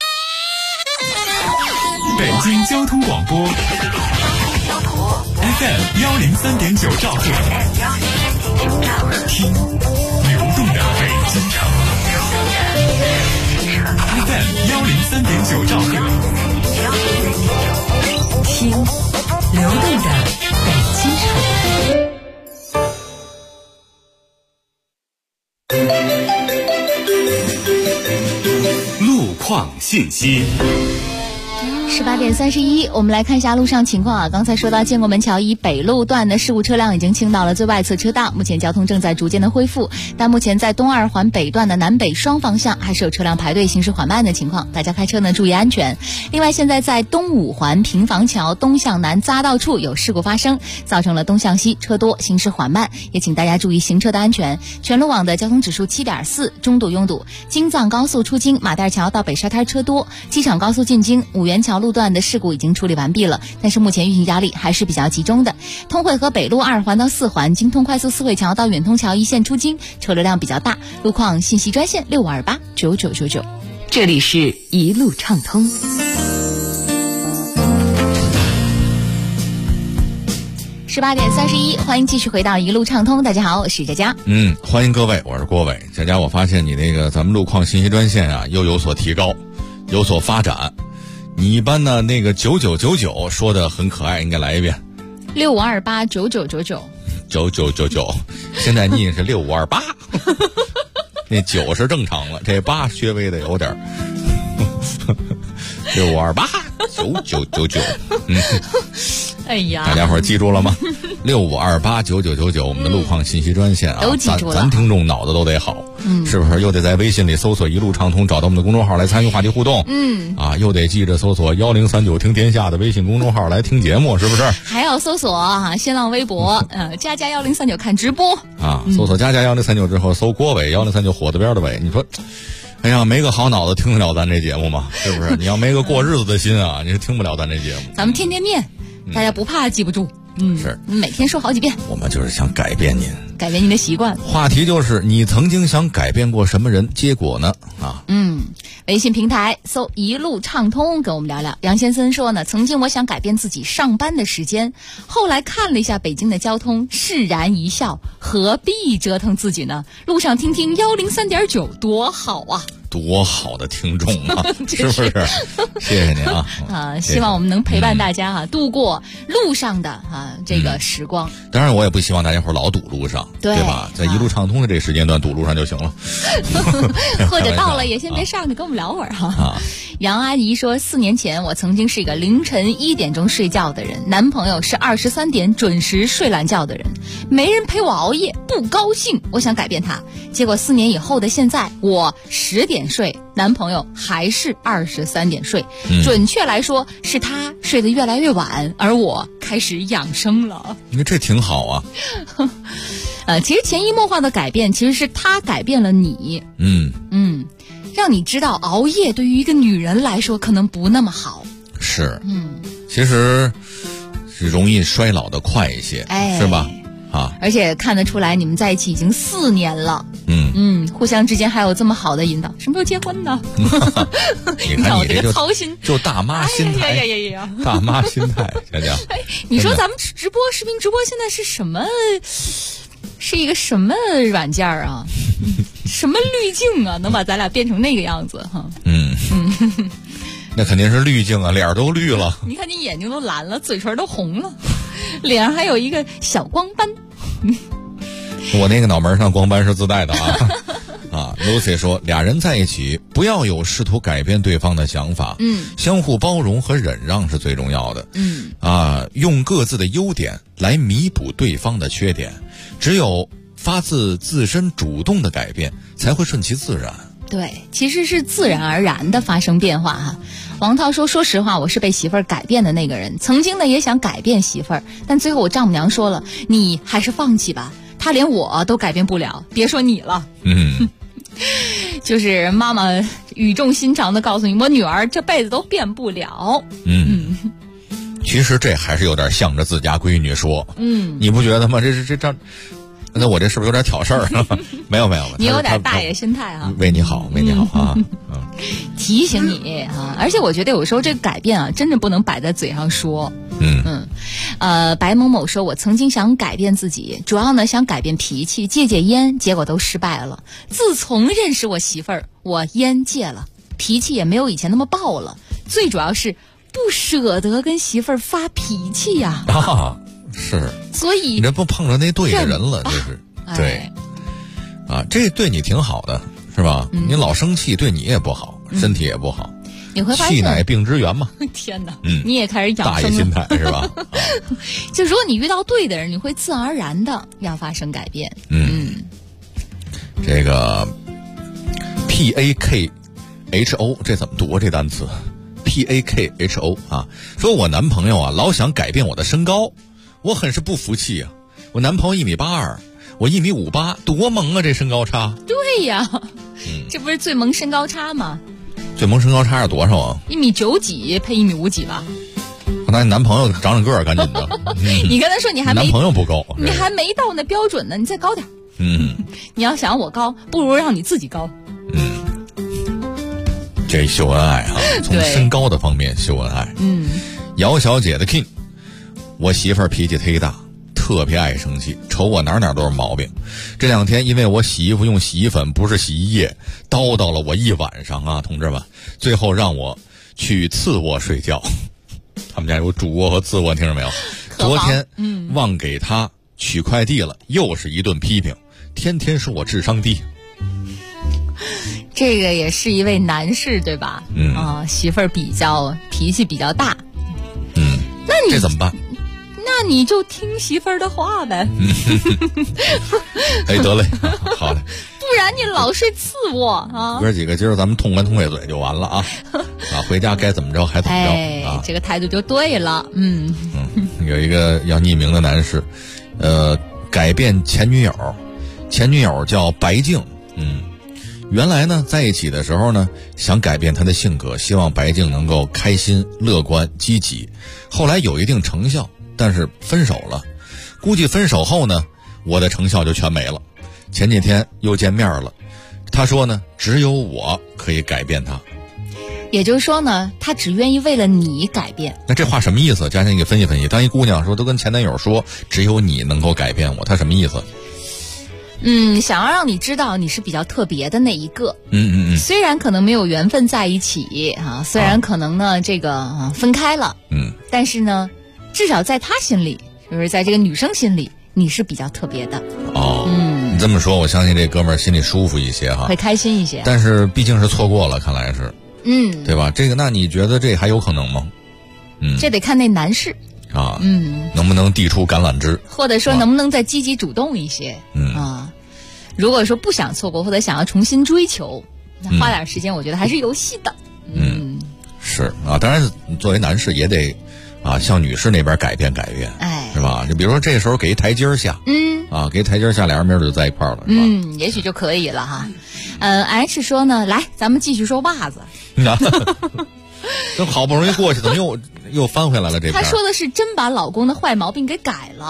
北京交通广播 FM103.9兆赫，听流动的北京城。FM103.9兆赫， 听流动的北京城。路况信息。 18点31，我们来看一下路上情况啊。刚才说到建国门桥以北路段的事故车辆已经清到了最外侧车道，目前交通正在逐渐的恢复，但目前在东二环北段的南北双方向还是有车辆排队行驶缓慢的情况，大家开车呢注意安全。另外，现在在东五环平房桥东向南匝道处有事故发生，造成了东向西车多行驶缓慢，也请大家注意行车的安全。全路网的交通指数7.4，中度拥堵。京藏高速出京马甸桥到北沙滩车多，机场高速进京五元桥路段的事故已经处理完毕了，但是目前运行压力还是比较集中的。通惠河北路2环到4环，京通快速四惠桥到远通桥一线出京，车流量比较大。路况信息专线65289999。 这里是一路畅通。 18点31，欢迎继续回到一路畅通。大家好，我是佳佳。 欢迎各位，我是郭伟。佳佳，我发现你那个咱们路况信息专线啊，又有所提高，有所发展。你一般呢那个9999说的很可爱，应该来一遍。 65289999。 9999，现在你也是6528，那9是正常了，这8稍微的有点。65289999， 哎呀， 大家伙记住了吗？65289999，我们的路况信息专线啊， 都记住了。 咱听众脑子都得好，是不是？又得在微信里搜索一路畅通，找到我们的公众号来参与话题互动，又得记着搜索1039听天下的微信公众号来听节目，是不是？ 还要搜索新浪微博，佳佳1039看直播啊，搜索佳佳1039之后，搜郭伟1039火字边的伟，你说。哎呀，没个好脑子听得了咱这节目吗？是不是？你要没个过日子的心啊，你是听不了咱这节目。 咱们天天念，大家不怕记不住。 是每天说好几遍。 我们就是想改变您， 改变您的习惯。 话题就是你曾经想改变过什么人，结果呢？ 微信平台搜一路畅通，跟我们聊聊。杨先生说呢，曾经我想改变自己上班的时间，后来看了一下北京的交通，释然一笑，何必折腾自己呢？路上听听103.9多好啊！ 多好的听众啊，是不是？谢谢您啊！ 希望我们能陪伴大家度过路上的这个时光。 当然，我也不希望大家伙老堵路上，对吧？在一路畅通的这时间段堵路上就行了。 或者到了也先别上去，跟我们聊会儿哈。杨阿姨说，4年前我曾经是一个凌晨1点钟睡觉的人，男朋友是23点准时睡懒觉的人，没人陪我熬夜，不高兴。我想改变他，结果4年以后的现在，我10点睡，男朋友还是23点睡。准确来说，是他睡得越来越晚，而我开始养生了。 你看这挺好啊。 其实潜移默化的改变，其实是他改变了你。让你知道熬夜对于一个女人来说可能不那么好。 是，其实是容易衰老的快一些，是吧？ 啊， 而且看得出来你们在一起已经4年了。互相之间还有这么好的引导，什么时候结婚呢？ 你看我这个操心， 就大妈心态，大妈心态，想想。 你说咱们视频直播现在是什么？是一个什么软件啊？什么滤镜啊？能把咱俩变成那个样子哈？ 那肯定是滤镜啊，脸都绿了。 你看你眼睛都蓝了，嘴唇都红了，脸上还有一个小光斑。 我那个脑门上光斑是自带的啊。Lucy 说，俩人在一起不要有试图改变对方的想法，相互包容和忍让是最重要的。用各自的优点来弥补对方的缺点，只有发自自身主动的改变，才会顺其自然。 对，其实是自然而然的发生变化哈。王涛说，说实话，我是被媳妇儿改变的那个人，曾经呢也想改变媳妇儿，但最后我丈母娘说了，你还是放弃吧，她连我都改变不了，别说你了。就是妈妈语重心长的告诉你，我女儿这辈子都变不了。 其实这还是有点向着自家闺女说，你不觉得吗？这那我这是不是有点挑事儿？没有， 你有点大爷心态啊。 为你好啊。 提醒你啊，而且我觉得有时候这个改变啊，真的不能摆在嘴上说。白某某说，我曾经想改变自己，主要呢想改变脾气，戒烟，结果都失败了。自从认识我媳妇儿，我烟戒了，脾气也没有以前那么暴了，最主要是不舍得跟媳妇儿发脾气呀。 是， 所以你这不碰着那对的人了，就是对，这对你挺好的，是吧？你老生气对你也不好，身体也不好。 你会发现， 气乃病之源嘛。 天哪，你也开始养生了， 大爷心态是吧？ 就如果你遇到对的人，你会自然而然的要发生改变。 这个 PAKHO 这怎么读这单词 ？PAKHO 啊，说我男朋友啊老想改变我的身高。我很是不服气啊！我男朋友1.82米，我1.58米，多萌啊！这身高差。 对呀，这不是最萌身高差吗？ 最萌身高差是多少啊 ？1.9米几配1.5米几吧。 那你男朋友长个儿赶紧的。 你跟他说你还没男朋友不高， 你还没到那标准呢，你再高点。你要想我高，不如让你自己高。 这秀恩爱啊，从身高的方面秀恩爱。姚小姐的 king。我媳妇儿脾气忒大，特别爱生气，瞅我哪都是毛病。这2天因为我洗衣服用洗衣粉不是洗衣液，叨叨了我一晚上啊，同志们，最后让我去次卧睡觉。他们家有主卧和次卧，听着没有？昨天忘给他取快递了，又是一顿批评，天天说我智商低。 这个也是一位男士对吧？媳妇儿脾气比较大。那你这怎么办？ 那你就听媳妇儿的话呗。 哎，得嘞，好嘞。 不然你老睡次卧啊。 哥几个今儿咱们痛快嘴就完了啊！回家该怎么着还怎么着啊！ 这个态度就对了。 有一个要匿名的男士，改变前女友叫白静。原来呢在一起的时候呢，想改变她的性格，希望白静能够开心、乐观、积极。后来有一定成效。但是分手了，估计分手后呢，我的成效就全没了。前几天又见面了，他说呢，只有我可以改变他。 也就是说呢，他只愿意为了你改变。 那这话什么意思？佳倩，你给分析分析。当一姑娘说都跟前男友说，只有你能够改变我，他什么意思？ 想要让你知道你是比较特别的那一个。虽然可能没有缘分在一起啊，虽然可能呢这个分开了，但是呢。至少在他心里，就是在这个女生心里，你是比较特别的。 你这么说，我相信这哥们儿心里舒服一些哈， 会开心一些。 但是毕竟是错过了，看来是，对吧？这个，那你觉得这还有可能吗？ 这得看那男士啊，能不能递出橄榄枝， 或者说能不能再积极主动一些？如果说不想错过，或者想要重新追求，那花点时间，我觉得还是有戏的。 是啊，当然作为男士也得。向女士那边改变，是吧？就比如说这时候给一台阶下，给一台阶下，俩人没准就在一块儿了，是吧？ 也许就可以了哈。H 说呢，来，咱们继续说袜子。 这好不容易过去，怎么又翻回来了？这边他说的是真把老公的坏毛病给改了。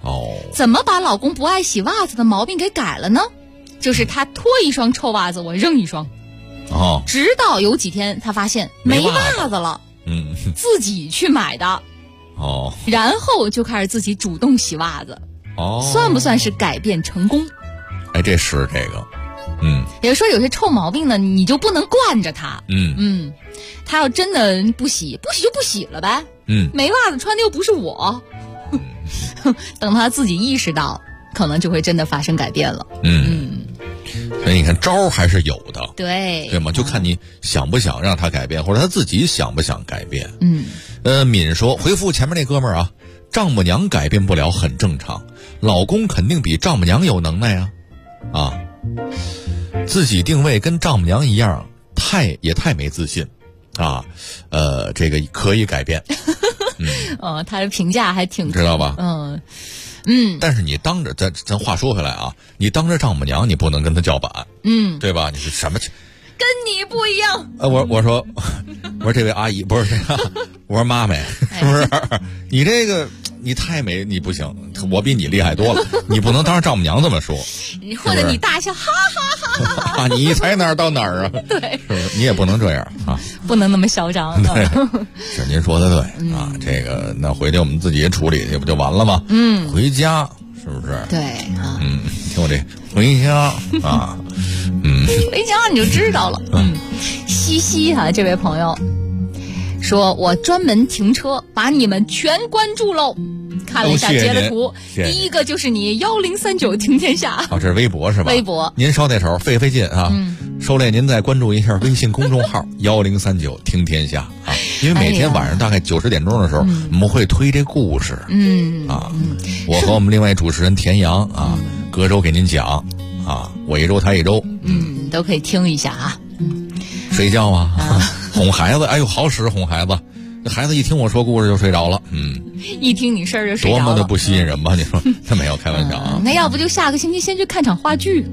怎么把老公不爱洗袜子的毛病给改了呢？就是他脱一双臭袜子，我扔一双。直到有几天他发现没袜子了，自己去买的。然后就开始自己主动洗袜子。算不算是改变成功？ 这是这个。 也就是说有些臭毛病呢，你就不能惯着他。他要真的不洗就不洗了呗。没袜子穿的又不是我。等他自己意识到，可能就会真的发生改变了。 所以你看招还是有的， 对吗？就看你想不想让他改变，或者他自己想不想改变。敏说回复前面那哥们儿啊，丈母娘改变不了很正常，老公肯定比丈母娘有能耐啊。自己定位跟丈母娘一样，也太没自信啊。这个可以改变。 他的评价还挺知道吧？但是你当着咱话说回来啊，你当着丈母娘，你不能跟她叫板，对吧？你是什么？ 跟你不一样。 我说这位阿姨不是这个，我说妈妹，是不是？你这个你太美，你不行，我比你厉害多了，你不能当着丈母娘这么说。 或者你大笑，哈哈哈哈哈！ 你才哪儿到哪儿啊？ 对， 是不是？你也不能这样啊， 不能那么嚣张。 对，是您说的对啊。这个那回去我们自己处理去不就完了吗？回家是不是？ 对啊。 听我这回家啊。 回家你就知道了。西西哈，这位朋友说，我专门停车把你们全关注喽。看了一下截了图，第一个就是你1039听天下。 这是微博是吧？ 微博， 您捎带手费劲啊。受累您再关注一下微信公众号1039听天下啊，因为每天晚上大概90点钟的时候，我们会推这故事。我和我们另外主持人田阳啊，隔周给您讲啊，我一周他一周。 都可以听一下啊。 睡觉啊，哄孩子，哎呦，好使哄孩子。这孩子一听我说故事就睡着了。 一听你事儿就睡着了， 多么的不吸引人吧？你说他没有开玩笑啊？ 那要不就下个星期先去看场话剧，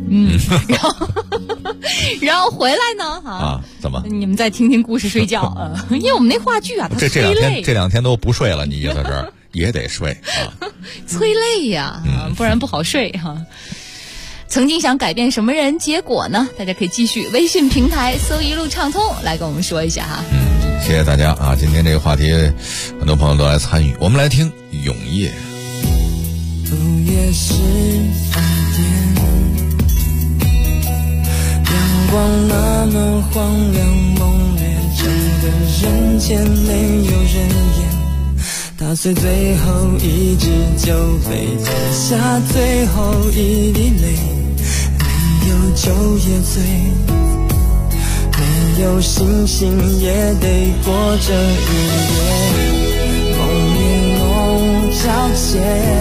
然后回来呢怎么？ 你们再听听故事睡觉因为我们那话剧啊，它这两天都不睡了，你意思是也得睡啊？ 催泪呀，不然不好睡哈。曾经想改变什么人，结果呢？大家可以继续微信平台搜一路畅通来跟我们说一下哈。 谢谢大家啊！今天这个话题，很多朋友都来参与。我们来听永夜。 午夜12点，阳光那么荒凉猛烈，整个人间没有人烟。打碎最后一支酒杯，喝下最后一滴泪，没有酒也醉，没有星星也得过这一夜。梦也梦交接，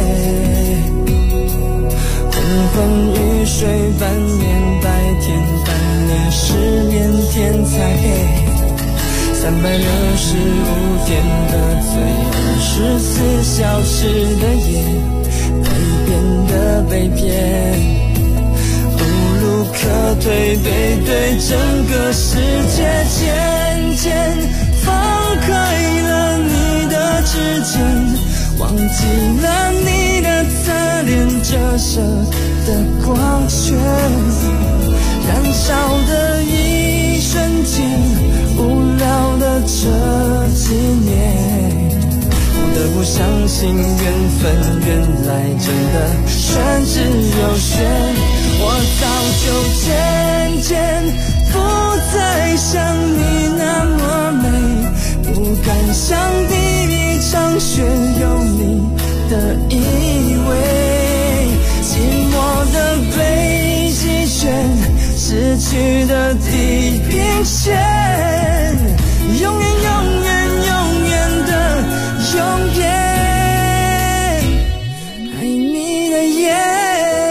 昏昏欲睡，半眠白天，半夜失眠，天才黑。365天的醉，24小时的夜，被变得被骗，无路可退，对整个世界渐渐放开了你的指尖，忘记了你的侧脸折射的光圈，燃烧的一瞬间，无聊的这几年，不得不相信缘分，原来真的全只有缘。我早就渐渐不再像你那么美，不敢像第一场雪有你的依偎，寂寞的北极圈，失去的地平线，永远永远永远的永远，爱你的夜。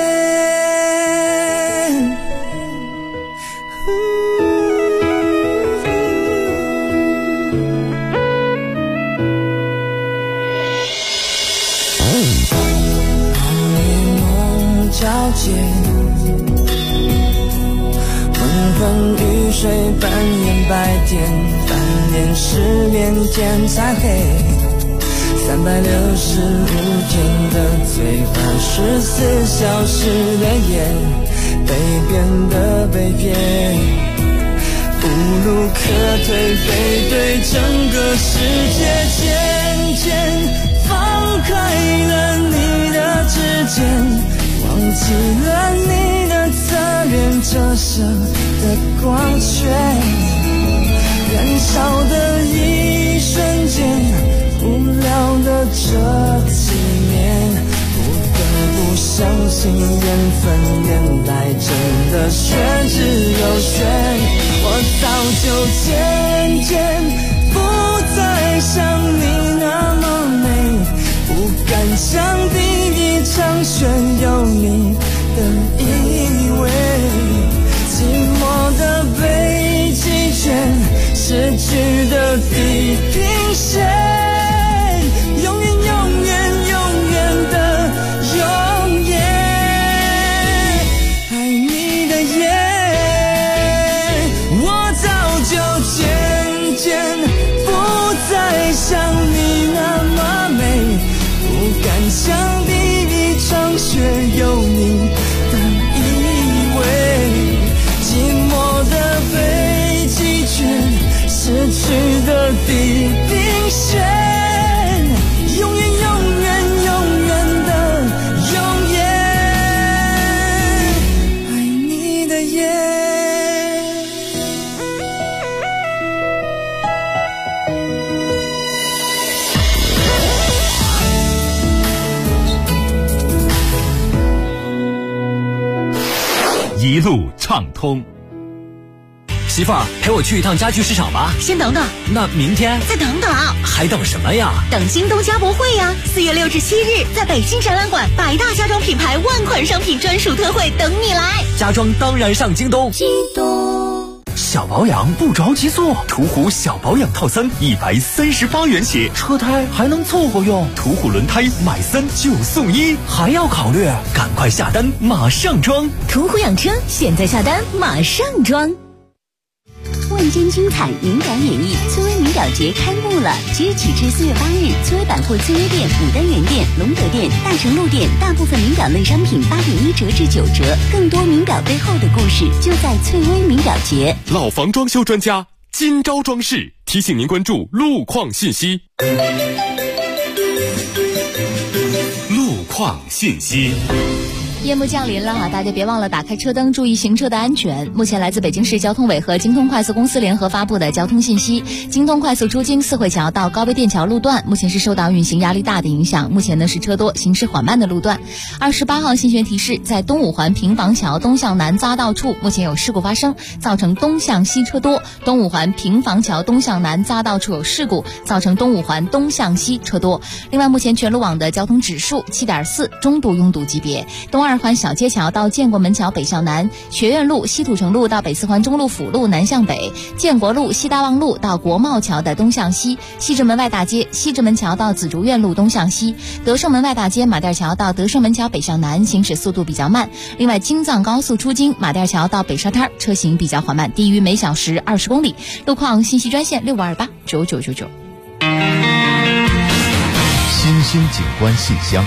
交接，昏昏欲睡，半眠白天，半年失眠，天才黑。 365天的罪犯，14小时的夜，被变的被骗，无路可退，背对整个世界，渐渐放开了你的指尖，忘记了你的侧脸折射的光圈，燃烧的一瞬间，无聊的这几年，不得不相信缘分原来真的玄之又玄。我早就渐渐不再像你那么美，不敢将第一场选有你的依偎，寂寞的被击卷，失去的地平线，永远永远永远的永远，爱你的夜，我早就渐渐不再像你那么美，不敢将第一场雪有你的依偎，寂寞的被击卷，失去的地平线，永远永远永远的永远，爱你的夜。 一路畅通。 媳妇儿，陪我去一趟家具市场吧。 先等等， 那明天再等等， 还等什么呀？ 等京东家博会呀！4月6至7日，在北京展览馆，100大家装品牌万款商品专属特惠等你来。 家装当然上京东。 京东。 小保养不着急做，途虎小保养套餐138元起，车胎还能凑合用。途虎轮胎买3就送1，还要考虑？赶快下单，马上装。 途虎养车，现在下单，马上装。 万间精彩，敏感演绎，翠微名表节开幕了！即日起至4月8日，翠微百货翠微店、牡丹园店、龙德店、大成路店，大部分名表类商品8.1折至9折，更多名表背后的故事就在翠微名表节。 老房装修专家今朝装饰提醒您关注路况信息。路况信息。 夜幕降临了哈，大家别忘了打开车灯，注意行车的安全。目前来自北京市交通委和京通快速公司联合发布的交通信息，京通快速出京四惠桥到高碑店桥路段目前是受到运行压力大的影响，目前呢是车多行驶缓慢的路段。28号信息提示，在东五环平房桥东向南匝道处目前有事故发生，造成东向西车多，东五环平房桥东向南匝道处有事故，造成东五环东向西车多。另外目前全路网的交通指数 7.4 中度拥堵级别。东2环小街桥到建国门桥北向南，学院路西土城路到北4环中路辅路南向北，建国路西大望路到国贸桥的东向西，西直门外大街西直门桥到紫竹院路东向西，德胜门外大街马甸桥到德胜门桥北向南，行驶速度比较慢。另外京藏高速出京马甸桥到北沙滩车行比较缓慢，低于每小时20公里。路况信息专线65289999。 新兴景观信箱。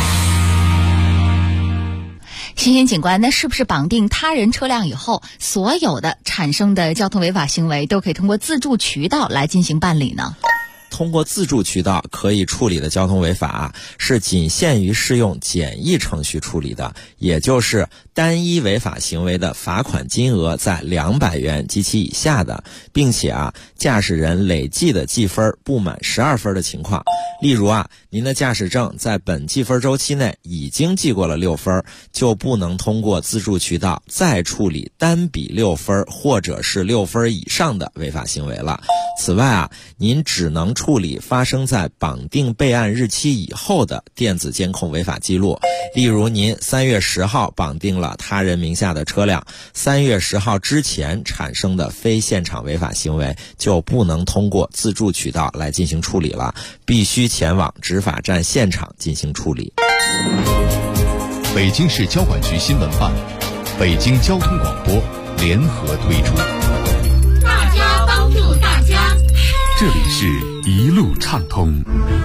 新兴景观，那是不是绑定他人车辆以后，所有的产生的交通违法行为都可以通过自助渠道来进行办理呢？ 通过自助渠道可以处理的交通违法是仅限于适用简易程序处理的，也就是单一违法行为的罚款金额在200元及其以下的，并且驾驶人累计的记分不满12分的情况。例如您的驾驶证在本记分周期内已经记过了6分，就不能通过自助渠道再处理单笔6分或者是6分以上的违法行为了。此外您只能处理发生在绑定备案日期以后的电子监控违法记录。例如您3月10号绑定了他人名下的车辆，3月10号之前产生的非现场违法行为就不能通过自助渠道来进行处理了，必须前往执法站现场进行处理。 北京市交管局新闻办、北京交通广播联合推出。 大家帮助大家。 这里是一路畅通。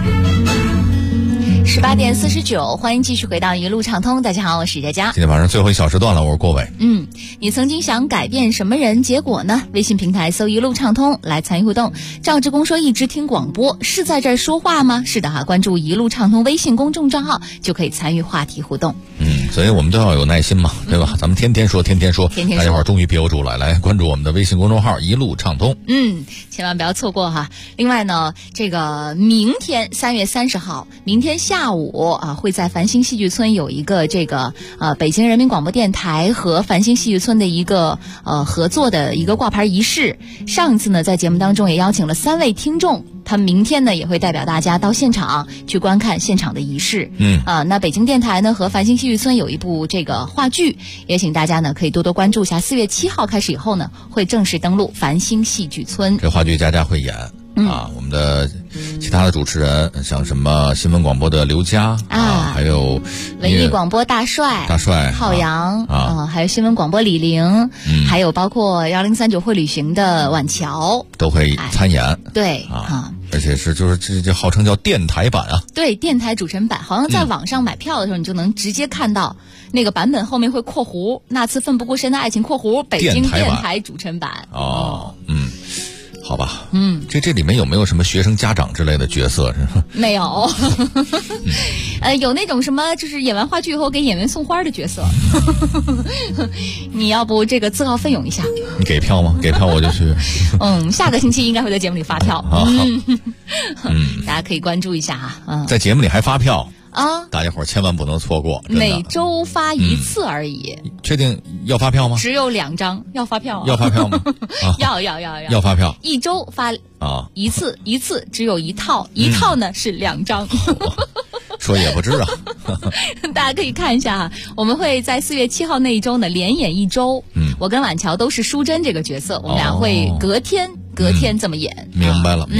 18点49，欢迎继续回到一路畅通。大家好，我是佳佳。 今天晚上最后一小时段了，我是郭伟。 你曾经想改变什么人？结果呢？微信平台搜一路畅通来参与互动。赵志工说一直听广播，是在这儿说话吗？是的哈，关注一路畅通微信公众账号就可以参与话题互动。 所以我们都要有耐心嘛，对吧？咱们天天说，天天说，大家伙儿终于憋不住了，来关注我们的微信公众号一路畅通。 千万不要错过哈。另外呢，这个明天3月30号，明天下午会在繁星戏剧村有一个这个北京人民广播电台和繁星戏剧村的一个合作的一个挂牌仪式。上次呢，在节目当中也邀请了3位听众。他们明天呢也会代表大家到现场去观看现场的仪式。那北京电台呢和繁星戏剧村有一部这个话剧，也请大家呢可以多多关注一下。4月7号开始以后呢，会正式登陆繁星戏剧村。 这话剧佳佳会演。我们的其他的主持人像什么新闻广播的刘佳还有文艺广播大帅浩洋还有新闻广播李玲，还有包括1039会旅行的婉乔都会参演。 对而且是就是这号称叫电台版啊。 对，电台主持人版，好像在网上买票的时候，你就能直接看到那个版本后面会括弧那次奋不顾身的爱情括弧北京电台主持人版。 好吧，这里面有没有什么学生家长之类的角色？ 没有，有那种什么就是演完话剧以后给演员送花的角色。你要不这个自告奋勇一下？ 你给票吗？给票我就去。 下个星期应该会在节目里发票。大家可以关注一下在节目里还发票。大家伙千万不能错过， 每周发一次而已。 确定要发票吗？ 只有2张，要发票要发票吗？要发票， 一周发一次，一次只有一套，一套呢是2张。 说也不知啊。 大家可以看一下我们会在4月7号那一周呢连演1周。我跟婉乔都是淑珍这个角色，我们俩会隔天这么演。 明白了。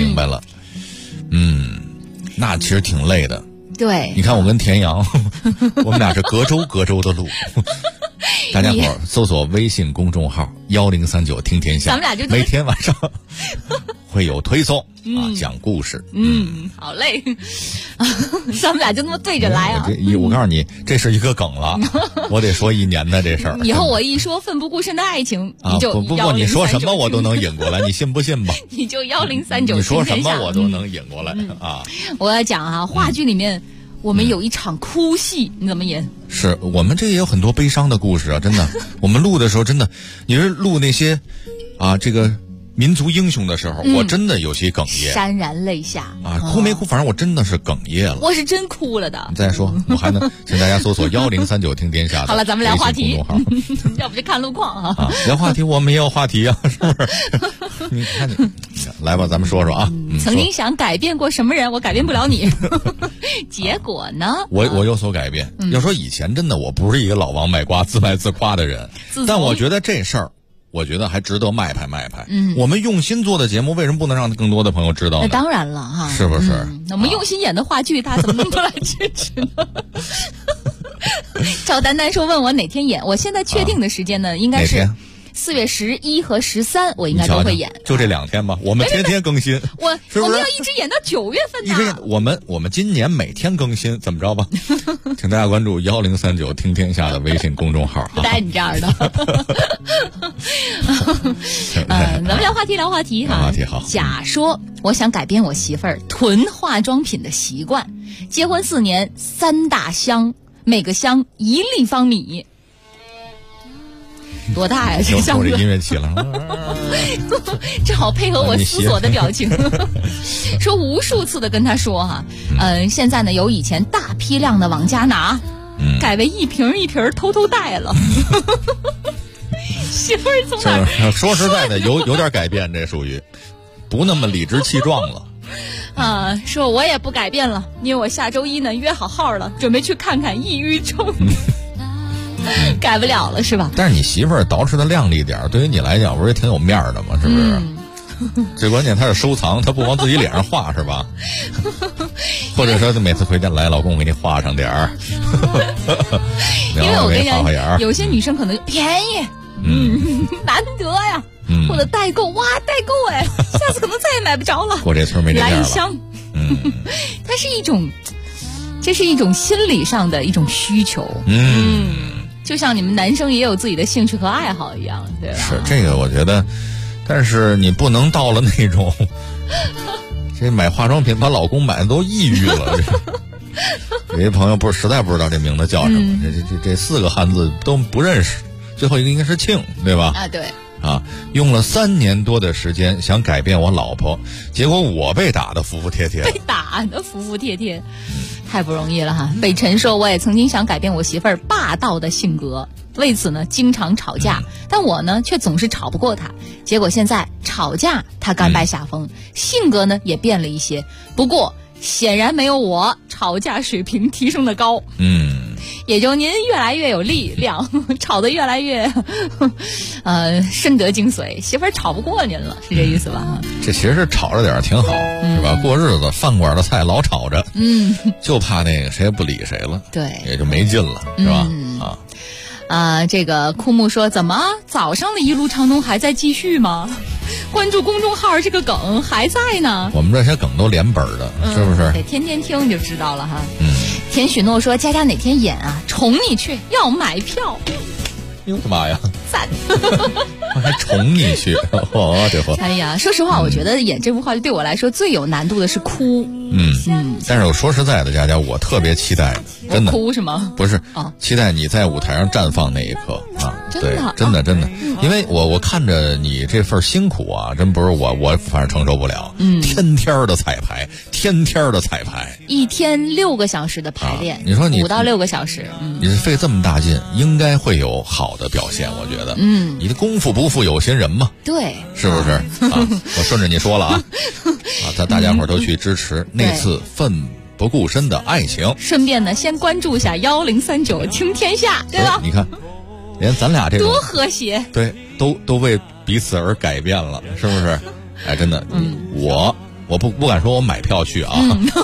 那其实挺累的。 对， 你看我跟田阳，我们俩是隔周的路。大家伙儿搜索微信公众号1039听天下， 咱们俩就每天晚上会有推送讲故事。 好嘞，咱们俩就那么对着来啊！ 我告诉你，这是一个梗了，我得说1年的这事儿。 以后我一说奋不顾身的爱情，你就不，你说什么我都能引过来，你信不信吧？ 你就1039， 你说什么我都能引过来啊！ 我要讲话剧里面我们有一场哭戏，你怎么演？ 是我们这也有很多悲伤的故事啊，真的。我们录的时候，真的，你是录那些这个民族英雄的时候，我真的有些哽咽， 潸然泪下哭没哭？反正我真的是哽咽了。 我是真哭了的。 你再说，我还能请大家搜索1039听天下。 好了，咱们聊话题，要不就看路况聊话题，我们也有话题是不是？你看你，来吧，咱们说说啊。 曾经想改变过什么人？我改变不了你。结果呢？ 我有所改变。要说以前真的我不是一个老王卖瓜自卖自夸的人，但我觉得这事儿。我觉得还值得卖拍。我们用心做的节目，为什么不能让更多的朋友知道呢？ 那当然了是不是？ 我们用心演的话剧，他怎么那么多来支持呢？赵丹丹说问我哪天演，我现在确定的时间呢，应该是4月11和13，我应该都会演。 就这2天吧，我们天天更新。 我们要一直演到9月份呢。 一直演，我们今年每天更新，怎么着吧？请大家关注1039听天下的微信公众号。 不带你这样的。咱们聊话题聊话题好。 甲说我想改变我媳妇儿囤化妆品的习惯，结婚4年3大箱，每个箱1立方米。多大呀？这箱子！ 我这音乐起了， 正好配合我思索的表情。说无数次的跟他说现在呢有以前大批量的往家拿，改为一瓶一瓶偷偷带了。媳妇儿从哪儿？ 说实在的，有点改变，这属于不那么理直气壮了。 说我也不改变了，因为我下周1呢约好号了，准备去看看抑郁症。改不了了是吧？ 但是你媳妇儿捯饬的靓丽点，对于你来讲不是也挺有面儿的吗？是不是？最关键他是收藏，他不往自己脸上画是吧？或者说每次回家来，老公我给你画上点儿。 因为我跟你讲，有些女生可能便宜，难得呀。 或者代购，哇，代购哎，下次可能再也买不着了。 过这村没这样了。 来一箱，它是一种，这是一种心理上的一种需求。就像你们男生也有自己的兴趣和爱好一样，对吧？ 是这个，我觉得，但是你不能到了那种，这买化妆品把老公买的都抑郁了。有一朋友实在不知道这名字叫什么，这4个汉字都不认识，最后一个应该是庆，对吧？ 啊，对。 用了3年多的时间想改变我老婆，结果我被打得服服帖帖。 被打得服服帖帖，太不容易了哈。北辰说，我也曾经想改变我媳妇儿霸道的性格，为此呢经常吵架，但我呢却总是吵不过她。结果现在吵架她甘拜下风，性格呢也变了一些，不过显然没有我吵架水平提升的高。也就您越来越有力量，吵得越来越深得精髓，媳妇儿吵不过您了，是这意思吧？ 这其实是吵着点挺好，是吧？过日子饭馆的菜老吵着，就怕那个谁也不理谁了， 对， 也就没劲了，是吧？ 这个枯木说，怎么早上的一路畅通还在继续吗？关注公众号，这个梗还在呢。 我们这些梗都连本的，是不是？ 得天天听就知道了哈。田许诺说，佳佳哪天演啊？宠你去，要买票。 哟他妈呀！ 赞！ 还宠你去，这货！ 哎呀，说实话，我觉得演这部话剧对我来说最有难度的是哭。 但是我说实在的，佳佳，我特别期待，真的。 哭是吗？ 不是，期待你在舞台上绽放那一刻啊！对，真的，因为我看着你这份辛苦啊，真不是我反正承受不了。天天的彩排，一天6个小时的排练， 你说你 5到6个小时， 你是费这么大劲，应该会有好的表现，我觉得。你的功夫不负有心人嘛， 对， 是不是？我顺着你说了啊，咱大家伙都去支持那次奋不顾身的爱情。 顺便呢，先关注一下1039听天下，对吧？ 你看，连咱俩这种多和谐， 对，都为彼此而改变了，是不是？哎，真的，我不敢说我买票去啊，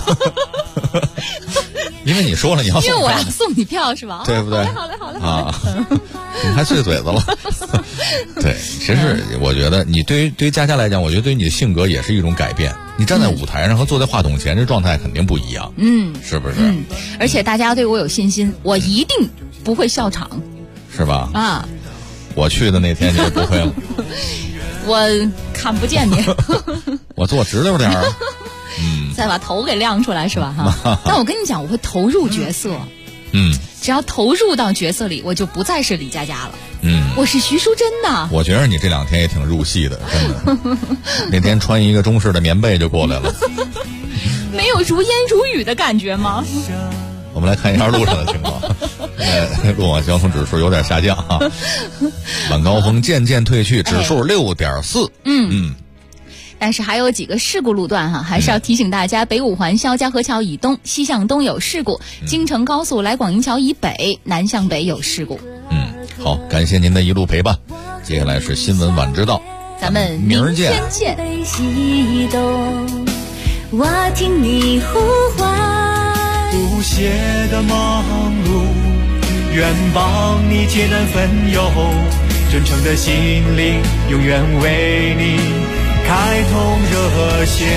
因为你说了你要送票， 因为我要送你票是吧？ 对不对？ 好嘞啊， 你还碎嘴子了。对，其实我觉得你对于佳佳来讲，我觉得对于你的性格也是一种改变。你站在舞台上和坐在话筒前，这状态肯定不一样。是不是？ 而且大家对我有信心，我一定不会笑场， 是吧？我去的那天你就不会了。 我看不见你。 我坐直溜点儿。 再把头给亮出来是吧？但我跟你讲，我会投入角色。只要投入到角色里，我就不再是李佳佳了。我是徐淑珍呐。 我觉得你这2天也挺入戏的，真的。那天穿一个中式的棉被就过来了。 没有如烟如雨的感觉吗？ 我们来看一下路上的情况。路网交通指数有点下降啊，晚高峰渐渐退去，指数6.4。 但是还有几个事故路段哈，还是要提醒大家，北五环肖家河桥以东西向东有事故，京承高速来广银桥以北南向北有事故。 好，感谢您的一路陪伴。接下来是新闻晚知道， 咱们明天见。 我听你呼唤， 不懈的忙碌，愿帮你解难分忧，真诚的心灵永远为你开通热线。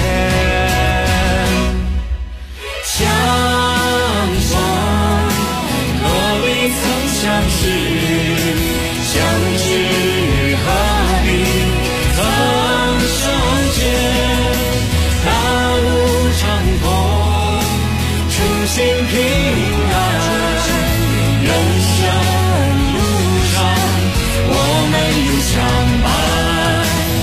相逢何必曾相识，相知何必曾相见。大路长空，初心平安，人生路上我们永相伴。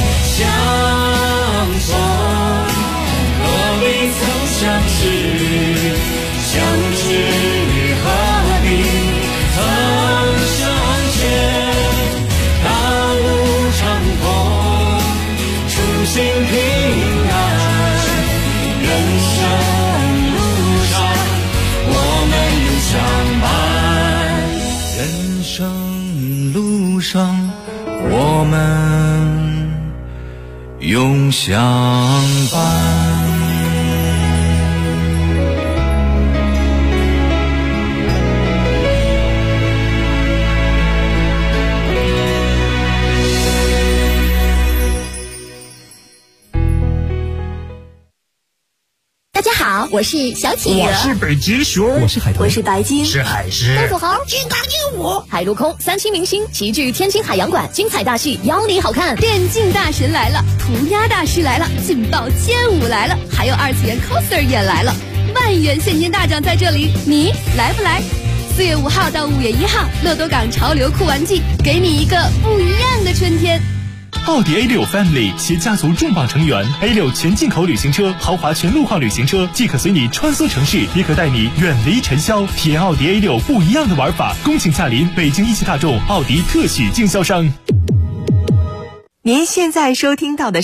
相逢何必曾相识，相知何必曾相见。大路长空，初心平安，人生路上我们永相伴。人生路上我们永相伴。 好，我是小企鹅。 我是北极熊。 我是海豚。 我是白鲸。 是海狮。 豆腐猴。 金刚鹦鹉。 海陆空3栖明星齐聚天津海洋馆，精彩大戏邀你好看。 电竞大神来了，涂鸦大师来了，劲爆街舞来了，还有2次元 coser 也来了。万元现金大奖在这里，你来不来？4月5号到5月1号，乐多港潮流酷玩季，给你一个不一样的春天。 奥迪 A6 Family 携家族重磅成员 A6 全进口旅行车、豪华全路况旅行车，既可随你穿梭城市，也可带你远离尘嚣，体验奥迪 A6 不一样的玩法。恭请驾临北京一汽大众奥迪特许经销商。 您现在收听到的